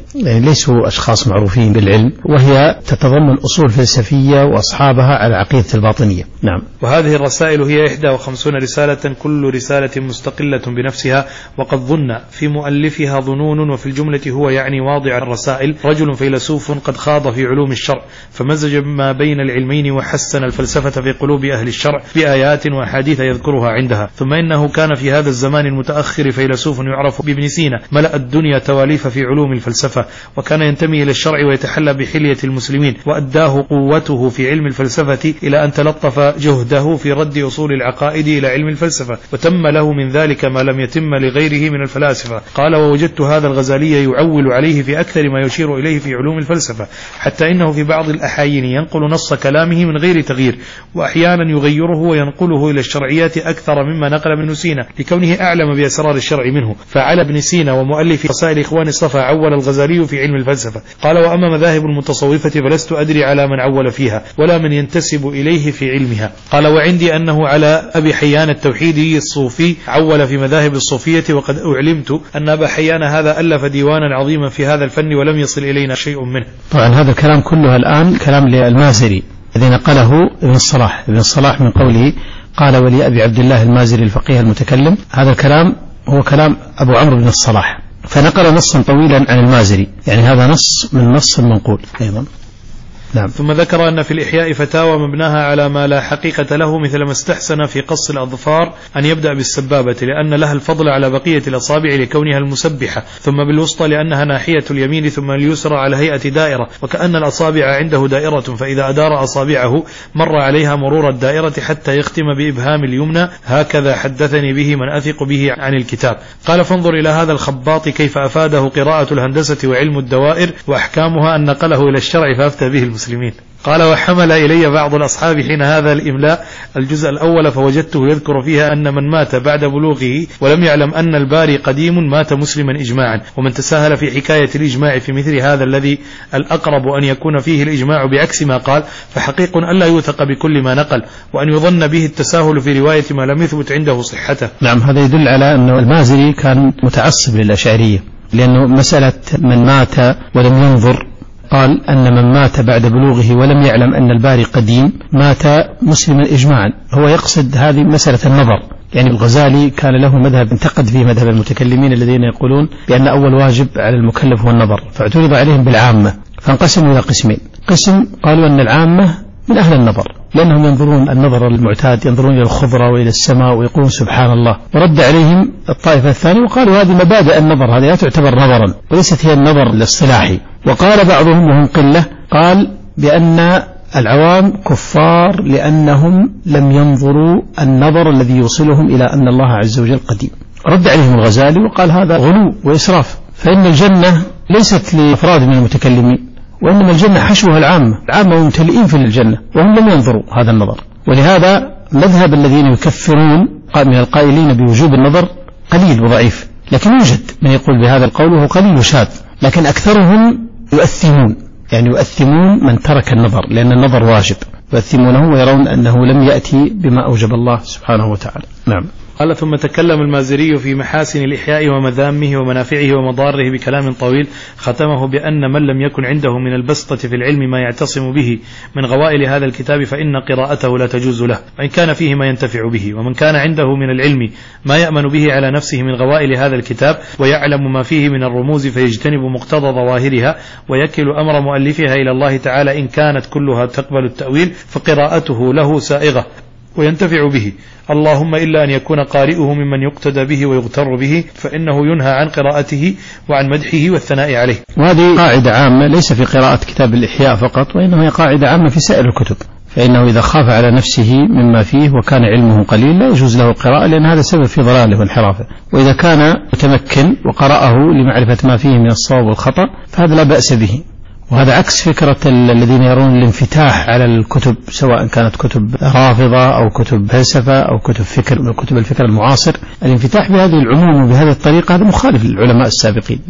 يعني ليسوا أشخاص معروفين بالعلم، وهي تتضمن أصول فلسفية وأصحابها على عقيدة الباطنية. نعم. وهذه الرسائل هي إحدى وخمسون رسالة، كل رسالة مستقلة بنفسها، وقد ظن في مؤلفها ظنون، وفي الجملة هو يعني واضع الرسائل رجل فيلسوف قد خاض في علوم الشرع فمزج ما بين العلمين وحسن الفلسفة في قلوب أهل الشرع بآيات وأحاديث يذكرها عندها. ثم إنه كان في هذا الزمان المتأخر فيلسوف يعرف بابن سينا ملأ الدنيا تواليف في علوم الفلسفة، وكان ينتمي إلى الشرع ويتحلى بحلية المسلمين، وأداه قوته في علم الفلسفة إلى أن تلطف جهده في رد أصول العقائد إلى علم الفلسفة، وتم له من ذلك ما لم يتم لغيره من الفلاسفة. قال: ووجدت هذا الغزالي يعول عليه في أكثر ما يشير إليه في علوم الفلسفة، حتى إنه في بعض الأحايين ينقل نص كلامه من غير تغيير، وأحيانا يغيره وينقله إلى الشرعيات أكثر مما نقل ابن سينا لكونه أعلم بأسرار الشرع منه. فعلى ابن سينا ومؤلف رسائل إخوان الصفا عول الغزالي في علم الفلسفة. قال: وأما مذاهب المتصوفة فلست أدري على من عول فيها ولا من ينتسب إليه في علمها. قال: وعندي أنه على أبي حيان التوحيدي الصوفي عول في مذاهب الصوفية، وقد أعلمت أن أبا حيان هذا ألف ديوانا عظيما في هذا الفن ولم يصل إلينا شيء منه. طبعا هذا الكلام كله الآن كلام للمازري الذي نقله ابن الصلاح. ابن الصلاح من قوله قال: ولي أبي عبد الله المازري الفقيه المتكلم، هذا الكلام هو كلام أبو عمرو بن الصلاح، فنقل نصا طويلا عن المازري، يعني هذا نص من نص المنقول أيضا. نعم. ثم ذكر أن في الإحياء فتاوى مبناها على ما لا حقيقة له، مثل ما استحسن في قص الأظفار أن يبدأ بالسبابة لأن لها الفضل على بقية الأصابع لكونها المسبحة، ثم بالوسطى لأنها ناحية اليمين، ثم اليسرى على هيئة دائرة، وكأن الأصابع عنده دائرة، فإذا أدار أصابعه مر عليها مرور الدائرة حتى يختم بإبهام اليمنى. هكذا حدثني به من أثق به عن الكتاب. قال: فانظر إلى هذا الخباط كيف أفاده قراءة الهندسة وعلم الدوائر وأحكامها أن نقله إلى الشرع فأفتى به المسلمين. قال: وحمل إلي بعض الأصحاب حين هذا الإملاء الجزء الأول فوجدته يذكر فيها أن من مات بعد بلوغه ولم يعلم أن الباري قديم مات مسلما إجماعا، ومن تساهل في حكاية الإجماع في مثل هذا الذي الأقرب أن يكون فيه الإجماع بعكس ما قال، فحقيق أن لا يوثق بكل ما نقل، وأن يظن به التساهل في رواية ما لم يثبت عنده صحته. نعم. هذا يدل على أن المازري كان متعصب للأشعرية، لأنه مسألة من مات ولم ينظر، قال أن من مات بعد بلوغه ولم يعلم أن الباري قديم مات مسلما إجماعا. هو يقصد هذه مسألة النظر، يعني الغزالي كان له مذهب انتقد فيه مذهب المتكلمين الذين يقولون بأن أول واجب على المكلف هو النظر، فاعترض عليهم بالعامة فانقسموا إلى قسمين. قسم قالوا أن العامة من أهل النظر لأنهم ينظرون النظر المعتاد، ينظرون إلى الخضرة وإلى السماء ويقولون سبحان الله، ورد عليهم الطائفة الثانية وقالوا هذه مبادئ النظر، هذه لا تعتبر نظرا وليست هي النظر الاصطلاحي. وقال بعضهم وهم قلة قال بأن العوام كفار لأنهم لم ينظروا النظر الذي يوصلهم إلى أن الله عز وجل قديم. رد عليهم الغزالي وقال هذا غلو وإسراف، فإن الجنة ليست لأفراد من المتكلمين، وإنما الجنة حشوها العامة، العامة ممتلئين في الجنة وهم لم ينظروا هذا النظر. ولهذا مذهب الذين يكفرون من القائلين بوجوب النظر قليل وضعيف، لكن يوجد من يقول بهذا القول وهو قليل وشاذ، لكن أكثرهم يؤثمون، يعني يؤثمون من ترك النظر لأن النظر واجب، يؤثمونه ويرون أنه لم يأتي بما أوجب الله سبحانه وتعالى. نعم. قال: ثم تكلم المازري في محاسن الإحياء ومذامه ومنافعه ومضاره بكلام طويل، ختمه بأن من لم يكن عنده من البسطة في العلم ما يعتصم به من غوائل هذا الكتاب فإن قراءته لا تجوز له، وإن كان فيه ما ينتفع به. ومن كان عنده من العلم ما يأمن به على نفسه من غوائل هذا الكتاب ويعلم ما فيه من الرموز فيجتنب مقتضى ظواهرها ويكل أمر مؤلفها إلى الله تعالى إن كانت كلها تقبل التأويل، فقراءته له سائغة وينتفع به، اللهم إلا أن يكون قارئه ممن يقتدى به ويغتر به، فإنه ينهى عن قراءته وعن مدحه والثناء عليه. وهذه قاعدة عامة ليس في قراءة كتاب الإحياء فقط، وإنما هي قاعدة عامة في سائر الكتب، فإنه إذا خاف على نفسه مما فيه وكان علمه قليل لا يجوز له القراءة، لأن هذا سبب في ضلاله وانحرافه. وإذا كان متمكن وقرأه لمعرفة ما فيه من الصواب والخطأ فهذا لا بأس به. وهذا عكس فكرة الذين يرون الانفتاح على الكتب، سواء كانت كتب رافضة أو كتب فلسفة أو كتب فكر من كتب الفكر المعاصر. الانفتاح بهذه العموم وبهذه الطريقة هذا مخالف للعلماء السابقين. نعم.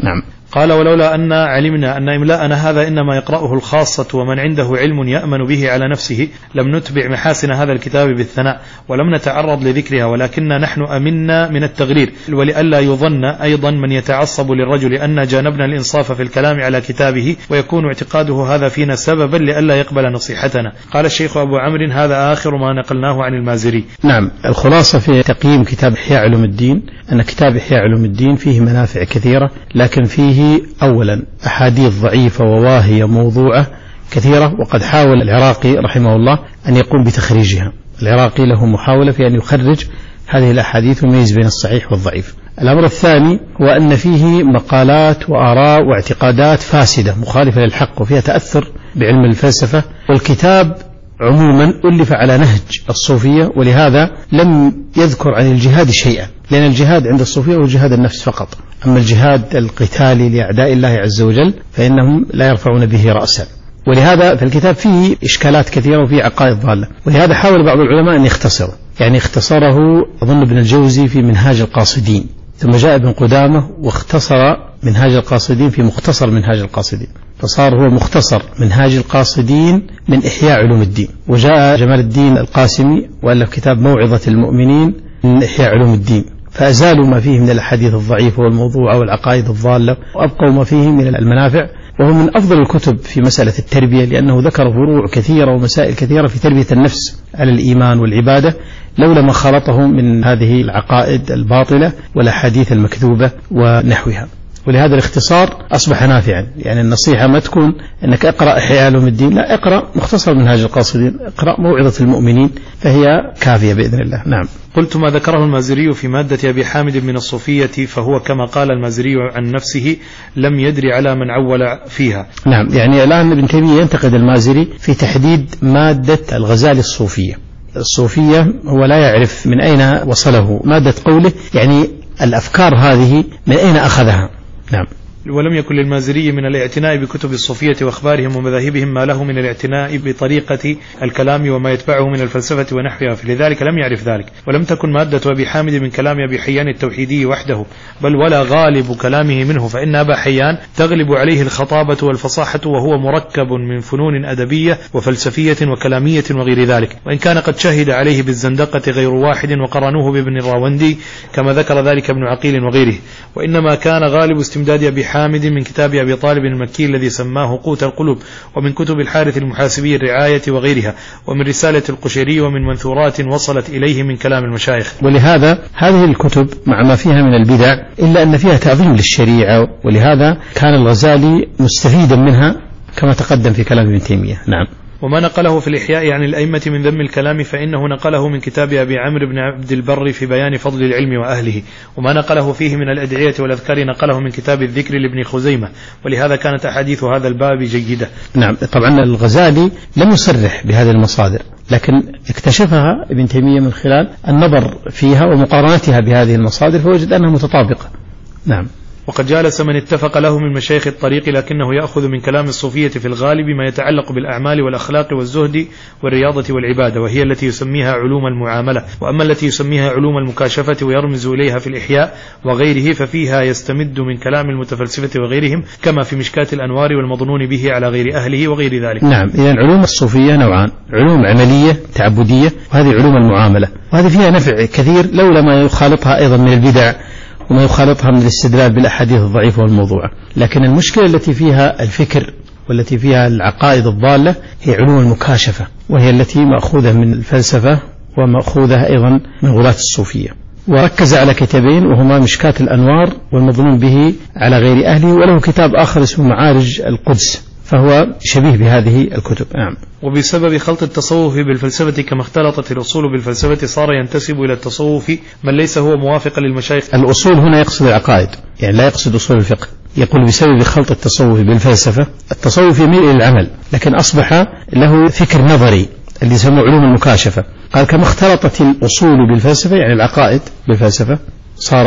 قال ولولا أن علمنا أن إملاءنا هذا إنما يقرأه الخاصة ومن عنده علم يأمن به على نفسه لم نتبع محاسن هذا الكتاب بالثناء ولم نتعرض لذكرها، ولكن نحن أمنا من التغرير، ولئلا يظن أيضا من يتعصب للرجل أن جانبنا الإنصاف في الكلام على كتابه ويكون اعتقاده هذا فينا سببا لئلا يقبل نصيحتنا. قال الشيخ أبو عمرو هذا آخر ما نقلناه عن المازري. نعم، الخلاصة في تقييم كتاب إحياء علوم الدين أن كتاب إحياء علوم الدين فيه منافع كثيرة، لكن فيه أولا أحاديث ضعيفة وواهية موضوعة كثيرة، وقد حاول العراقي رحمه الله أن يقوم بتخريجها. العراقي له محاولة في أن يخرج هذه الأحاديث ويميز بين الصحيح والضعيف. الأمر الثاني هو أن فيه مقالات وآراء واعتقادات فاسدة مخالفة للحق وفيها تأثر بعلم الفلسفة، والكتاب عموما ألف على نهج الصوفية، ولهذا لم يذكر عن الجهاد شيئا، لأن الجهاد عند الصوفية هو جهاد النفس فقط، أما الجهاد القتالي لأعداء الله عز وجل فإنهم لا يرفعون به رأسا. ولهذا في الكتاب فيه إشكالات كثيرة وفيه عقائد ضالة، ولهذا حاول بعض العلماء أن يختصره، يعني اختصره أظن ابن الجوزي في منهاج القاصدين، ثم جاء ابن قدامة واختصر منهاج القاصدين في مختصر منهاج القاصدين، فصار هو مختصر منهاج القاصدين من إحياء علوم الدين. وجاء جمال الدين القاسمي وألف كتاب موعظة المؤمنين من إحياء علوم الدين، فأزالوا ما فيه من الأحاديث الضعيفة والموضوعة والعقائد الضالة وأبقوا ما فيه من المنافع، وهو من أفضل الكتب في مسألة التربية، لأنه ذكر فروع كثيرة ومسائل كثيرة في تربية النفس على الإيمان والعبادة، لولا ما خلطه من هذه العقائد الباطلة والأحاديث المكذوبة ونحوها. ولهذا الاختصار أصبح نافعا، يعني النصيحة ما تكون أنك اقرأ إحياء علوم الدين، لا، اقرأ مختصر منهاج القاصدين، اقرأ موعظة المؤمنين، فهي كافية بإذن الله. نعم. قلت ما ذكره المازري في مادة أبي حامد من الصوفية فهو كما قال المازري عن نفسه لم يدري على من عول فيها. نعم، يعني الآن ابن تيمية ينتقد المازري في تحديد مادة الغزالي الصوفية. الصوفية هو لا يعرف من أين وصله مادة قوله، يعني الأفكار هذه من أين أخذها. نعم. ولم يكن للمازري من الاعتناء بكتب الصوفية وأخبارهم ومذاهبهم ما له من الاعتناء بطريقة الكلام وما يتبعه من الفلسفة ونحوها، فلذلك لم يعرف ذلك. ولم تكن مادة أبي حامد من كلام أبي حيان التوحيدي وحده، بل ولا غالب كلامه منه، فإن أبا حيان تغلب عليه الخطابة والفصاحة، وهو مركب من فنون أدبية وفلسفية وكلامية وغير ذلك، وإن كان قد شهد عليه بالزندقة غير واحد وقرنوه بابن الراوندي كما ذكر ذلك ابن عقيل وغيره، وإنما كان غالب استمداد أبي حامد من كتاب أبي طالب المكي الذي سماه قوت القلوب، ومن كتب الحارث المحاسبي الرعاية وغيرها، ومن رسالة القشيري، ومن منثورات وصلت إليه من كلام المشايخ. ولهذا هذه الكتب مع ما فيها من البدع إلا أن فيها تعظيم للشريعة، ولهذا كان الغزالي مستفيدا منها كما تقدم في كلام ابن تيمية. نعم. وما نقله في الإحياء عن الأئمة من ذم الكلام فإنه نقله من كتاب أبي عمرو بن عبد البر في بيان فضل العلم وأهله، وما نقله فيه من الأدعية والأذكار نقله من كتاب الذكر لابن خزيمة، ولهذا كانت أحاديث هذا الباب جيدة. نعم، طبعا الغزالي لم يصرح بهذه المصادر، لكن اكتشفها ابن تيمية من خلال النظر فيها ومقارنتها بهذه المصادر فوجد أنها متطابقة. نعم. وقد جالس من اتفق له من مشايخ الطريق، لكنه يأخذ من كلام الصوفية في الغالب ما يتعلق بالأعمال والأخلاق والزهد والرياضة والعبادة، وهي التي يسميها علوم المعاملة. وأما التي يسميها علوم المكاشفة ويرمز إليها في الإحياء وغيره ففيها يستمد من كلام المتفلسفة وغيرهم، كما في مشكاة الأنوار والمظنون به على غير أهله وغير ذلك. نعم، إذن علوم الصوفية نوعان، علوم عملية تعبدية، وهذه علوم المعاملة، وهذه فيها نفع كثير لولا ما يخالطها أيضا من البدع وما يخالطها من الاستدلال بالأحاديث الضعيفة والموضوعة. لكن المشكلة التي فيها الفكر والتي فيها العقائد الضالة هي علوم المكاشفة، وهي التي مأخوذة من الفلسفة ومأخوذة أيضا من غلاة الصوفية. وركز على كتابين وهما مشكاة الأنوار والمظنون به على غير أهله، وله كتاب آخر اسمه معارج القدس، فهو شبيه بهذه الكتب. نعم. وبسبب خلط التصوف بالفلسفة كما اختلطت الأصول بالفلسفة صار ينتسب إلى التصوف من ليس هو موافقا للمشايخ. الأصول هنا يقصد العقائد، يعني لا يقصد أصول الفقه. يقول بسبب خلط التصوف بالفلسفة، التصوف يميل إلى العمل لكن أصبح له فكر نظري اللي يسمى علوم المكاشفة. قال كما اختلطت الأصول بالفلسفة يعني العقائد بالفلسفة صار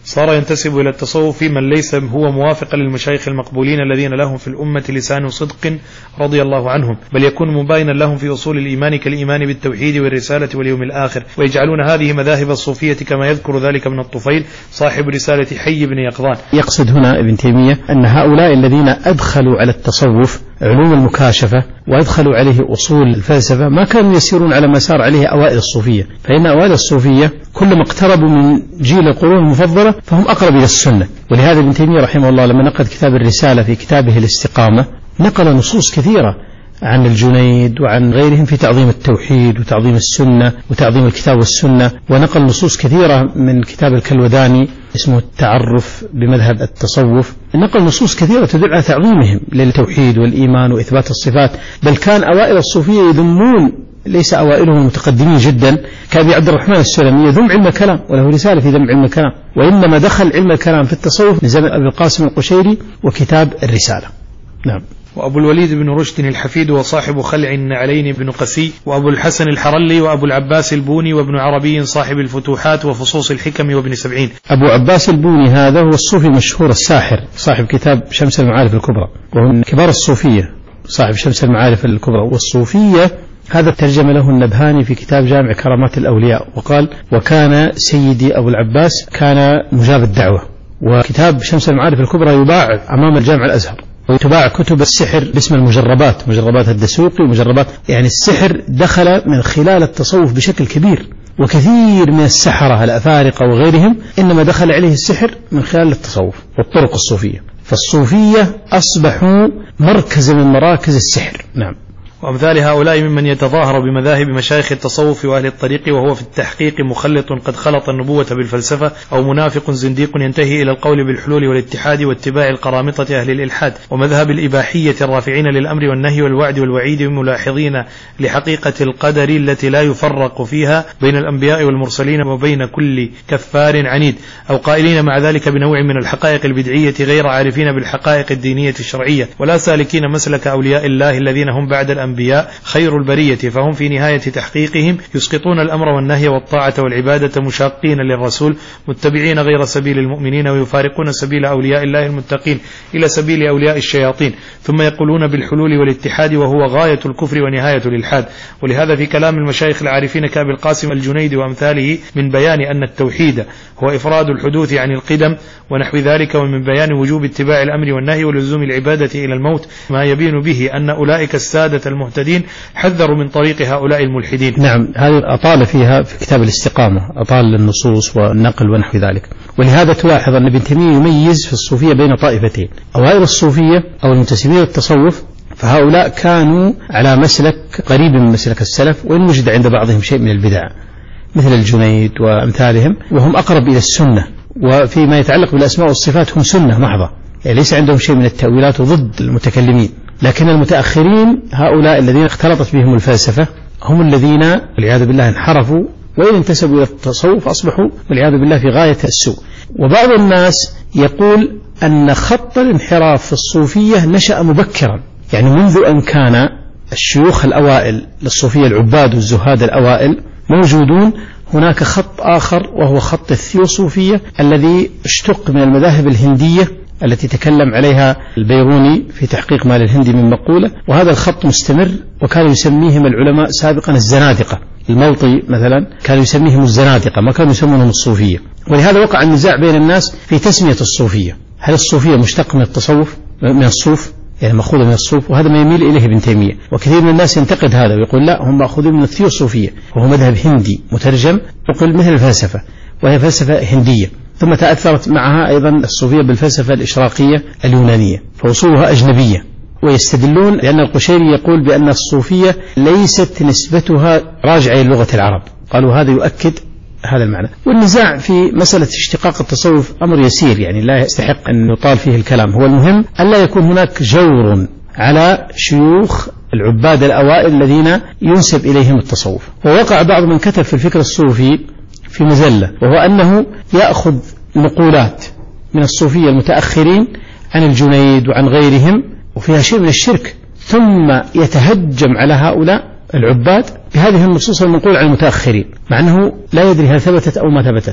صار ينتسب إلى التصوف من ليس هو موافقا للمشايخ المقبولين الذين لهم في الأمة لسان صدق رضي الله عنهم، بل يكون مباينا لهم في أصول الإيمان كالإيمان بالتوحيد والرسالة واليوم الآخر، ويجعلون هذه مذاهب الصوفية كما يذكر ذلك ابن الطفيل صاحب رسالة حي بن يقظان. يقصد هنا ابن تيمية أن هؤلاء الذين أدخلوا على التصوف علوم المكاشفة وأدخلوا عليه أصول الفلسفة ما كانوا يسيرون على ما سار عليه أوائل الصوفية، فإن أوائل الصوفية كلما اقتربوا من جيل القرون المفضلة فهم أقرب إلى السنة. ولهذا ابن تيمية رحمه الله لما نقد كتاب الرسالة في كتابه الاستقامة نقل نصوص كثيرة عن الجنيد وعن غيرهم في تعظيم التوحيد وتعظيم السنة وتعظيم الكتاب والسنة، ونقل نصوص كثيرة من كتاب الكلوداني اسمه التعرف بمذهب التصوف، نقل نصوص كثيرة تدل على تعظيمهم للتوحيد والإيمان وإثبات الصفات. بل كان أوائل الصوفية يذمون، ليس أوائلهم متقدمين جدا، كأبي عبد الرحمن السلمي يذم علم الكلام وله رسالة في ذم علم الكلام، وإنما دخل علم الكلام في التصوف من زمن أبي القاسم القشيري وكتاب الرسالة. نعم. وأبو الوليد بن رشد الحفيد وصاحب خلع النعلين بن قسي، وأبو الحسن الحرلي، وأبو العباس البوني، وابن عربي صاحب الفتوحات وفصوص الحكم، وابن سبعين. أبو عباس البوني هذا هو الصوفي المشهور الساحر صاحب كتاب شمس المعارف الكبرى، وهو من كبار الصوفية صاحب شمس المعارف الكبرى. والصوفية هذا ترجم له النبهاني في كتاب جامع كرامات الأولياء، وقال: وكان سيدي أبو العباس كان مجاب الدعوة. وكتاب شمس المعارف الكبرى يباع أمام الجامع الأزهر، وتباع كتب السحر باسم المجربات، مجربات الدسوقي ومجربات، يعني السحر دخل من خلال التصوف بشكل كبير، وكثير من السحرة الأفارقة وغيرهم إنما دخل عليه السحر من خلال التصوف والطرق الصوفية، فالصوفية أصبحوا مركز من مراكز السحر. نعم. وأمثال هؤلاء ممن يتظاهر بمذاهب مشايخ التصوف وأهل الطريق وهو في التحقيق مخلط قد خلط النبوة بالفلسفة، أو منافق زنديق ينتهي إلى القول بالحلول والاتحاد واتباع القرامطة أهل الإلحاد، ومذهب الإباحية الرافعين للأمر والنهي والوعد والوعيد ملاحظين لحقيقة القدر التي لا يفرق فيها بين الأنبياء والمرسلين وبين كل كفار عنيد، أو قائلين مع ذلك بنوع من الحقائق البدعية غير عارفين بالحقائق الدينية الشرعية، ولا سالكين مسلك أولياء الله الذين هم بعد الأنبياء خير البرية، فهم في نهاية تحقيقهم يسقطون الأمر والنهي والطاعة والعبادة مشاقين للرسول متبعين غير سبيل المؤمنين، ويفارقون سبيل أولياء الله المتقين إلى سبيل أولياء الشياطين، ثم يقولون بالحلول والاتحاد وهو غاية الكفر ونهاية الإلحاد. ولهذا في كلام المشايخ العارفين كأبي القاسم الجنيد وأمثاله من بيان أن التوحيد هو إفراد الحدوث عن القدم ونحو ذلك، ومن بيان وجوب اتباع الأمر والنهي ولزوم العبادة إلى الموت، ما يبين به أن أولئك السادة المهتدين حذروا من طريق هؤلاء الملحدين. نعم، هذه أطال فيها في كتاب الاستقامة، أطال النصوص والنقل ونحو ذلك. ولهذا تلاحظ أن ابن تيمية يميز في الصوفية بين طائفتين: أوائل الصوفية أو المنتسبين للتصوف، فهؤلاء كانوا على مسلك قريب من مسلك السلف، وإن وجد عند بعضهم شيء من البدع مثل الجنيد وأمثالهم، وهم أقرب إلى السنة، وفيما يتعلق بالأسماء والصفات هم سنة محضة، يعني ليس عندهم شيء من التأويلات وضد المتكلمين. لكن المتأخرين هؤلاء الذين اختلطت بهم الفلسفة هم الذين والعياذ بالله انحرفوا، وإن انتسبوا إلى التصوف أصبحوا والعياذ بالله في غاية السوء. وبعض الناس يقول أن خط الانحراف في الصوفية نشأ مبكرا، يعني منذ أن كان الشيوخ الأوائل للصوفية العباد والزهاد الأوائل موجودون، هناك خط آخر وهو خط الثيوصوفية الذي اشتق من المذاهب الهندية التي تكلم عليها البيروني في تحقيق ما للهندي من مقولة، وهذا الخط مستمر، وكانوا يسميهم العلماء سابقا الزنادقة. الموطي مثلا كانوا يسميهم الزنادقة، ما كانوا يسمونهم الصوفية. ولهذا وقع النزاع بين الناس في تسمية الصوفية، هل الصوفية مشتق من التصوف من الصوف، يعني مأخوذة من الصوف، وهذا ما يميل إليه ابن تيمية. وكثير من الناس ينتقد هذا ويقول لا، هم مأخوذين من الثيوصوفية، وهو مذهب هندي مترجم يقول مثل الفلسفة، وهي فلسفة هندية، ثم تأثرت معها أيضا الصوفية بالفلسفة الإشراقية اليونانية، فوصولها أجنبية. ويستدلون لأن القشيري يقول بأن الصوفية ليست نسبتها راجعة إلى لغة العرب، قالوا هذا يؤكد هذا المعنى. والنزاع في مسألة اشتقاق التصوف أمر يسير، يعني لا يستحق أن يطال فيه الكلام. هو المهم أن لا يكون هناك جور على شيوخ العباد الأوائل الذين ينسب إليهم التصوف. ووقع بعض من كتب في الفكر الصوفي في مزلة، وهو أنه يأخذ نقولات من الصوفية المتأخرين عن الجنيد وعن غيرهم وفيها شيء من الشرك، ثم يتهجم على هؤلاء العباد بهذه النصوص المنقولة عن المتأخرين، مع أنه لا يدري هل ثبتت أو ما ثبتت.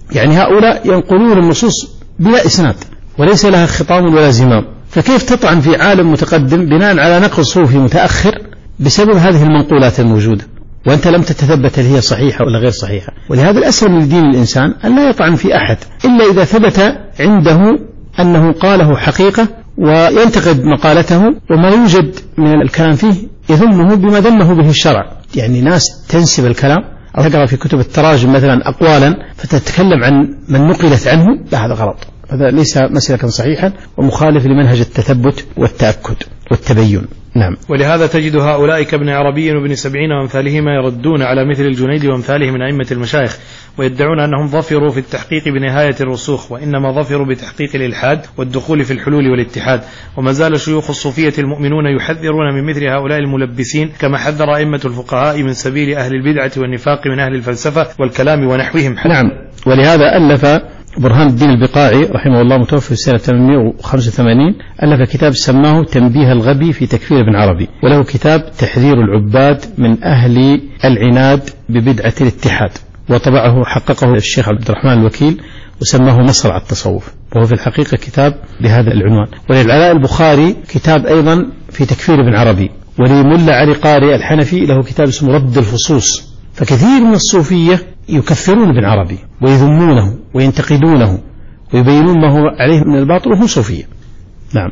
يعني هؤلاء ينقلون النصوص بلا إسناد وليس لها خطام ولا زمام، فكيف تطعن في عالم متقدم بناء على نقل صوفي متأخر بسبب هذه المنقولات الموجودة وأنت لم تتثبت هل هي صحيحة ولا غير صحيحة؟ ولهذا الأسلم لدين الإنسان أن لا يطعن في أحد إلا إذا ثبت عنده أنه قاله حقيقة وينتقد مقالته، وما يوجد من الكلام فيه يذمه بما ذمه به الشرع. يعني ناس تنسب الكلام أو تقرأ في كتب التراجم مثلا أقوالا فتتكلم عن من نقلت عنه، لا هذا غلط، هذا ليس مسلكا صحيحا ومخالف لمنهج التثبت والتأكد والتبين. نعم. ولهذا تجد هؤلاء كابن عربي وابن سبعين وامثالهما يردون على مثل الجنيد وامثاله من أئمة المشايخ ويدعون أنهم ظفروا في التحقيق بنهاية الرسوخ، وإنما ظفروا بتحقيق الإلحاد والدخول في الحلول والاتحاد. وما زال شيوخ الصوفية المؤمنون يحذرون من مثل هؤلاء الملبسين، كما حذر أئمة الفقهاء من سبيل أهل البدعة والنفاق من أهل الفلسفة والكلام ونحوهم. نعم. ولهذا ألف برهان الدين البقاعي رحمه الله متوفى في سنة ثمانمائة وخمسة وثمانين ألف كتاب سماه تنبيه الغبي في تكفير ابن عربي، وله كتاب تحذير العباد من أهل العناد ببدعة الاتحاد، وطبعه حققه الشيخ عبد الرحمن الوكيل وسماه مصرع التصوف، وهو في الحقيقة كتاب بهذا العنوان. وللعلاء البخاري كتاب أيضا في تكفير ابن عربي، ولملا علي قاري الحنفي له كتاب اسمه رد الفصوص. فكثير من الصوفية يكفرون ابن عربي ويذمونه وينتقدونه ويبينون ما هو عليه من الباطل وهم صوفية. نعم.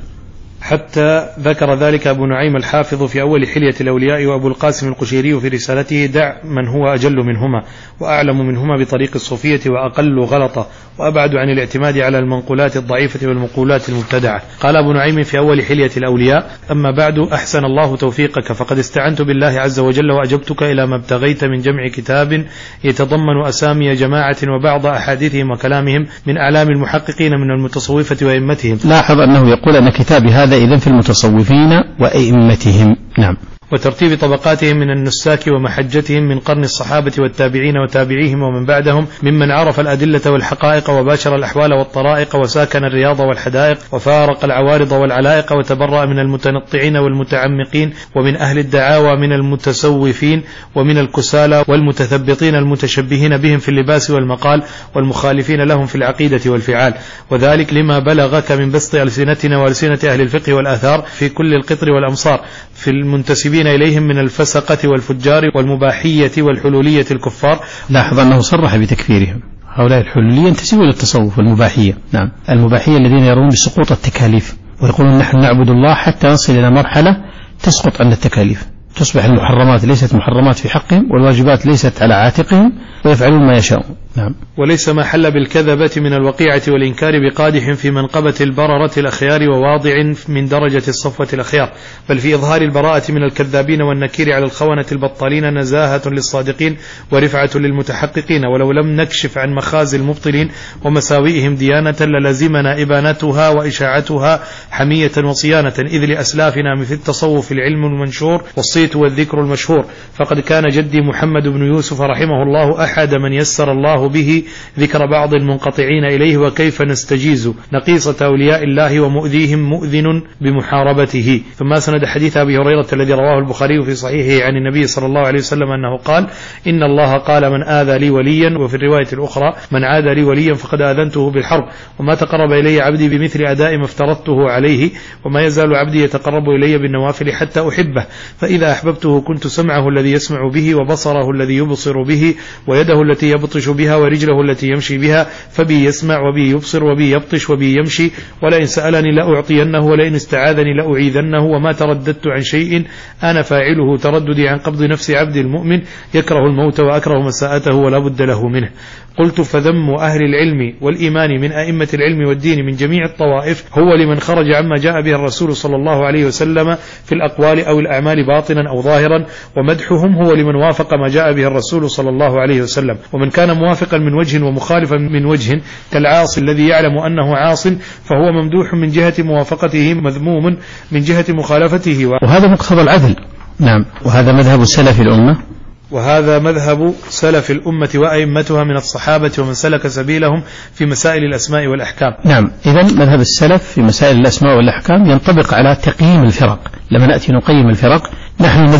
حتى ذكر ذلك أبو نعيم الحافظ في أول حلية الأولياء، وأبو القاسم القشيري في رسالته دع من هو أجل منهما وأعلم منهما بطريق الصوفية وأقل غلطة وأبعد عن الاعتماد على المنقولات الضعيفة والمقولات المبتدعة. قال أبو نعيم في أول حلية الأولياء: أما بعد، أحسن الله توفيقك، فقد استعنت بالله عز وجل وأجبتك إلى ما ابتغيت من جمع كتاب يتضمن أسامي جماعة وبعض أحاديثهم وكلامهم من أعلام المحققين من المتصوفة وأئمتهم. لاحظ أنه يقول أن كتابي هذا إذن في المتصوفين وأئمتهم. نعم. وترتيب طبقاتهم من النساك ومحجتهم من قرن الصحابة والتابعين وتابعيهم ومن بعدهم، ممن عرف الأدلة والحقائق وباشر الأحوال والطرائق وساكن الرياض والحدائق وفارق العوارض والعلائق وتبرأ من المتنطعين والمتعمقين ومن أهل الدعاوى من المتسوفين ومن الكسالى والمتثبطين المتشبهين بهم في اللباس والمقال والمخالفين لهم في العقيدة والفعال، وذلك لما بلغك من بسط ألسنتنا وألسنة أهل الفقه والآثار في كل القطر والأمصار في المنتسبين إليهم من الفسقة والفجار والمباحية والحلولية الكفار. لاحظ أنه صرح بتكفيرهم، هؤلاء الحلولية ينتسبون إلى التصوف والمباحية. نعم. المباحية الذين يرون بسقوط التكاليف ويقولون نحن نعبد الله حتى نصل إلى مرحلة تسقط عن التكاليف، تصبح المحرمات ليست محرمات في حقهم والواجبات ليست على عاتقهم ويفعلون ما يشاءون. نعم. وليس ما حل بالكذبة من الوقيعة والإنكار بقادح في منقبة البررة الأخيار وواضع من درجة الصفوة الأخيار، بل في إظهار البراءة من الكذابين والنكير على الخونة البطالين نزاهة للصادقين ورفعة للمتحققين. ولو لم نكشف عن مخازي المبطلين ومساوئهم ديانة للزمنا إبانتها وإشاعتها حمية وصيانة، إذ لأسلافنا في التصوف العلم المنشور والصيت والذكر المشهور. فقد كان جدي محمد بن يوسف رحمه الله أحد من يسر الله به ذكر بعض المنقطعين إليه وكيف نستجيز نقيصة أولياء الله ومؤذيهم مؤذن بمحاربته. ثم سند حديث أبي هريرة الذي رواه البخاري في صحيحه عن النبي صلى الله عليه وسلم أنه قال: إن الله قال: من آذى لي وليا، وفي الرواية الأخرى: من عادى لي وليا فقد آذنته بالحرب، وما تقرب إلي عبدي بمثل أداء ما افترضته عليه، وما يزال عبدي يتقرب إلي بالنوافل حتى أحبه، فإذا أحببته كنت سمعه الذي يسمع به وبصره الذي يبصر به ويده التي يبطش بها ورجله التي يمشي بها، فبي يسمع وبي يبصر وبي يبطش وبي يمشي، ولئن سألني لأعطينه ولئن استعاذني لأعيذنه، وما ترددت عن شيء أنا فاعله ترددي عن قبض نفس عبد المؤمن يكره الموت وأكره مساءته ولا بد له منه. قلت: فذم أهل العلم والإيمان من أئمة العلم والدين من جميع الطوائف هو لمن خرج عما جاء به الرسول صلى الله عليه وسلم في الأقوال أو الأعمال باطنا أو ظاهرا، ومدحهم هو لمن وافق ما جاء به الرسول صلى الله عليه وسلم. ومن كان موافقا من وجه ومخالفا من وجه كالعاصي الذي يعلم أنه عاص فهو ممدوح من جهة موافقته، مذموم من جهة مخالفته، وهذا مقتضى العدل. نعم. وهذا مذهب سلف الأمة وهذا مذهب سلف الأمة وأئمتها من الصحابة ومن سلك سبيلهم في مسائل الأسماء والأحكام. نعم. إذن مذهب السلف في مسائل الأسماء والأحكام ينطبق على تقييم الفرق. لما نأتي نقيم الفرق نحن نذم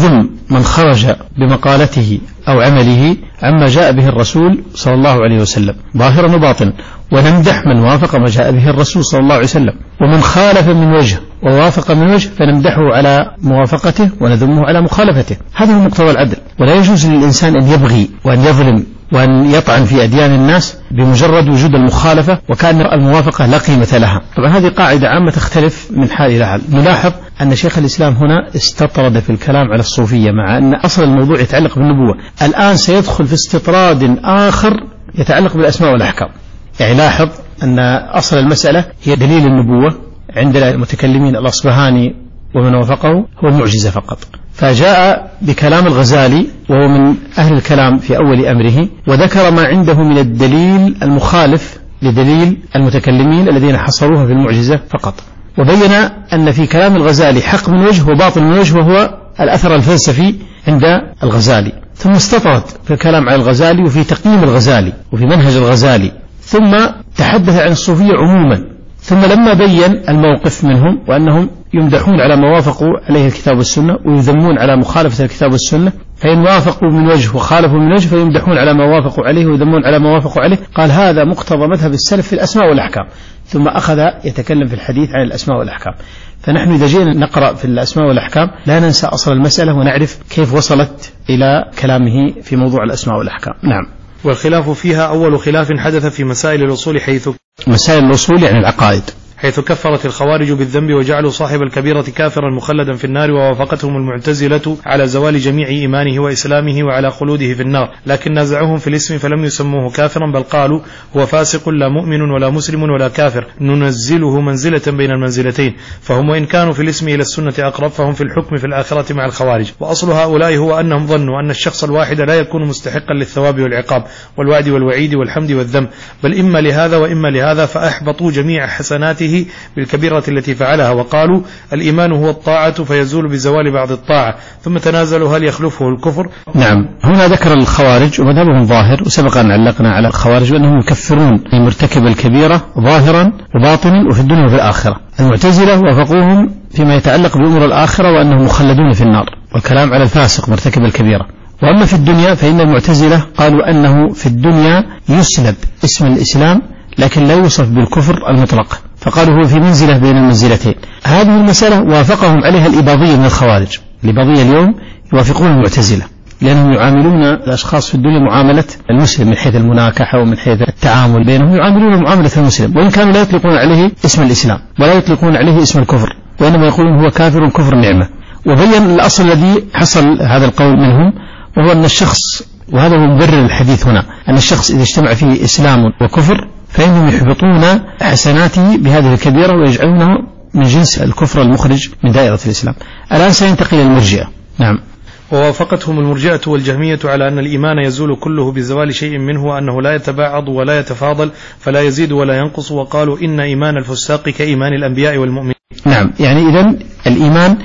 من خرج بمقالته أو عمله عما جاء به الرسول صلى الله عليه وسلم ظاهرا وباطنا، ونمدح من وافق ما جاء به الرسول صلى الله عليه وسلم، ومن خالف من وجه ووافق من وجه فنمدحه على موافقته ونذمه على مخالفته. هذا هو مقتضى العدل، ولا يجوز للإنسان أن يبغي وأن يظلم وأن يطعن في أديان الناس بمجرد وجود المخالفة وكأن الموافقة لا قيمة لها. طبعا هذه قاعدة عامة تختلف من حال إلى حال. نلاحظ أن شيخ الإسلام هنا استطرد في الكلام على الصوفية مع أن أصل الموضوع يتعلق بالنبوة، الآن سيدخل في استطراد آخر يتعلق بالأسماء والأحكام. يعني لاحظ أن أصل المسألة هي دليل النبوة عند المتكلمين الأصبهاني ومن وافقه هو المعجزة فقط، فجاء بكلام الغزالي وهو من أهل الكلام في أول أمره وذكر ما عنده من الدليل المخالف لدليل المتكلمين الذين حصروها في المعجزة فقط، وبين أن في كلام الغزالي حق من وجه وباطل من وجه وهو الأثر الفلسفي عند الغزالي. ثم استطرد في الكلام عن الغزالي وفي تقييم الغزالي وفي منهج الغزالي، ثم تحدث عن الصوفية عموما، ثم لما بين الموقف منهم وأنهم يمدحون على ما وافقوا عليه الكتاب والسنة ويذمون على مخالفة الكتاب والسنة، فإن وافقوا من وجه وخالفوا من وجه فيمدحون على ما وافقوا عليه ويذمون على ما وافقوا عليه. قال هذا مقتضى مذهب السلف في الأسماء والأحكام، ثم أخذ يتكلم في الحديث عن الأسماء والأحكام. فنحن إذا جينا نقرأ في الأسماء والأحكام لا ننسى أصل المسألة ونعرف كيف وصلت إلى كلامه في موضوع الأسماء والأحكام. نعم. والخلاف فيها أول خلاف حدث في مسائل الأصول، حيث مسائل الأصول يعني العقائد، حيث كفرت الخوارج بالذنب وجعلوا صاحب الكبيرة كافرا مخلدا في النار، ووافقتهم المعتزلة على زوال جميع إيمانه وإسلامه وعلى خلوده في النار، لكن نازعوهم في الاسم فلم يسموه كافرا، بل قالوا هو فاسق لا مؤمن ولا مسلم ولا كافر، ننزله منزلة بين المنزلتين، فهم وإن كانوا في الاسم إلى السنة أقرب فهم في الحكم في الآخرة مع الخوارج. وأصل هؤلاء هو أنهم ظنوا أن الشخص الواحد لا يكون مستحقا للثواب والعقاب والوعد والوعيد والحمد والذم، بل إما لهذا وإما لهذا، فأحبطوا جميع حسناته بالكبيرة التي فعلها، وقالوا الإيمان هو الطاعة فيزول بزوال بعض الطاعة، ثم تنازلوا هل يخلفه الكفر. نعم. هنا ذكر الخوارج ومذهبهم ظاهر، وسبق أن علقنا على الخوارج وأنهم يكفرون مرتكب الكبيرة ظاهرا وباطنا وفي الدنيا وفي الآخرة. المعتزلة وافقوهم فيما يتعلق بأمور الآخرة وأنهم مخلدون في النار، والكلام على الفاسق مرتكب الكبيرة. وأما في الدنيا فإن المعتزلة قالوا أنه في الدنيا يسلب اسم الإسلام لكن لا يوصف بالكفر المطلق، فقالوا هو في منزلة بين المنزلتين. هذه المسألة وافقهم عليها الإباضية من الخوارج. الإباضية اليوم يوافقون المعتزلة لأنهم يعاملون الأشخاص في الدنيا معاملة المسلم من حيث المناكحة ومن حيث التعامل بينهم، يعاملون معاملة المسلم، وإن كانوا لا يطلقون عليه اسم الإسلام ولا يطلقون عليه اسم الكفر، وإنما يقولون هو كافر كفر نعمة. وبين الأصل الذي حصل هذا القول منهم، وهو أن الشخص، وهذا هو مبرر الحديث هنا، أن الشخص إذا اجتمع فيه إسلام وكفر فإنهم يحبطون حسناته بهذه الكبيرة ويجعلونه من جنس الكفر المخرج من دائرة الإسلام. الآن سينتقل المرجئة. نعم. ووافقتهم المرجئة والجهمية على أن الإيمان يزول كله بزوال شيء منه، وأنه لا يتباعض ولا يتفاضل فلا يزيد ولا ينقص، وقالوا إن إيمان الفساق كإيمان الأنبياء والمؤمنين. نعم. يعني إذن الإيمان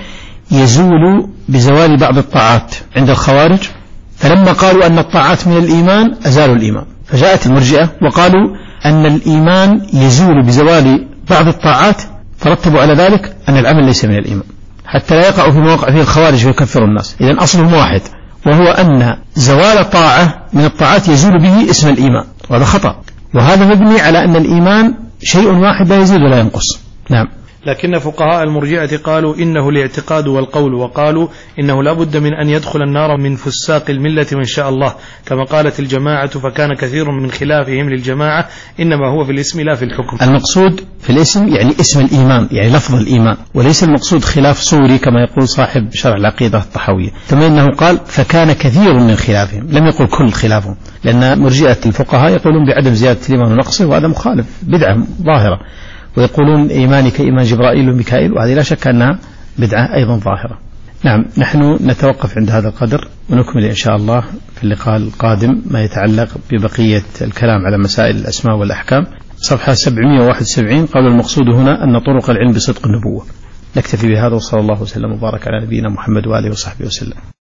يزول بزوال بعض الطاعات عند الخوارج، فلما قالوا أن الطاعات من الإيمان أزالوا الإيمان، فجاءت المرجئة وقالوا أن الإيمان يزول بزوال بعض الطاعات، فرتبوا على ذلك أن العمل ليس من الإيمان، حتى لا يقعوا في مواقع فيه الخوارج ويكفروا الناس. إذن أصلهم واحد، وهو أن زوال طاعة من الطاعات يزول به اسم الإيمان، وهذا خطأ، وهذا مبني على أن الإيمان شيء واحد لا يزيد ولا ينقص. نعم. لكن فقهاء المرجئة قالوا إنه الاعتقاد والقول، وقالوا إنه لا بد من أن يدخل النار من فساق الملة من شاء الله، كما قالت الجماعة فكان كثير من خلافهم للجماعة، إنما هو في الاسم لا في الحكم. المقصود في الاسم يعني اسم الإيمان، يعني لفظ الإيمان، وليس المقصود خلاف صوري كما يقول صاحب شرح العقيدة الطحاوية. ثم إنه قال فكان كثير من خلافهم، لم يقل كل خلافهم، لأن مرجئة الفقهاء يقولون بعدم زيادة الإيمان ونقصه، وهذا مخالف بدعة ظاهرة، ويقولون إيماني كإيمان جبرائيل وميكائيل، وهذه لا شك أنها بدعة أيضا ظاهرة. نعم. نحن نتوقف عند هذا القدر ونكمل إن شاء الله في اللقاء القادم ما يتعلق ببقية الكلام على مسائل الأسماء والأحكام. صفحة سبعمائة وواحد وسبعين. قال المقصود هنا أن طرق العلم بصدق النبوة. نكتفي بهذا، وصلى الله وسلم وبارك على نبينا محمد وآله وصحبه وسلم.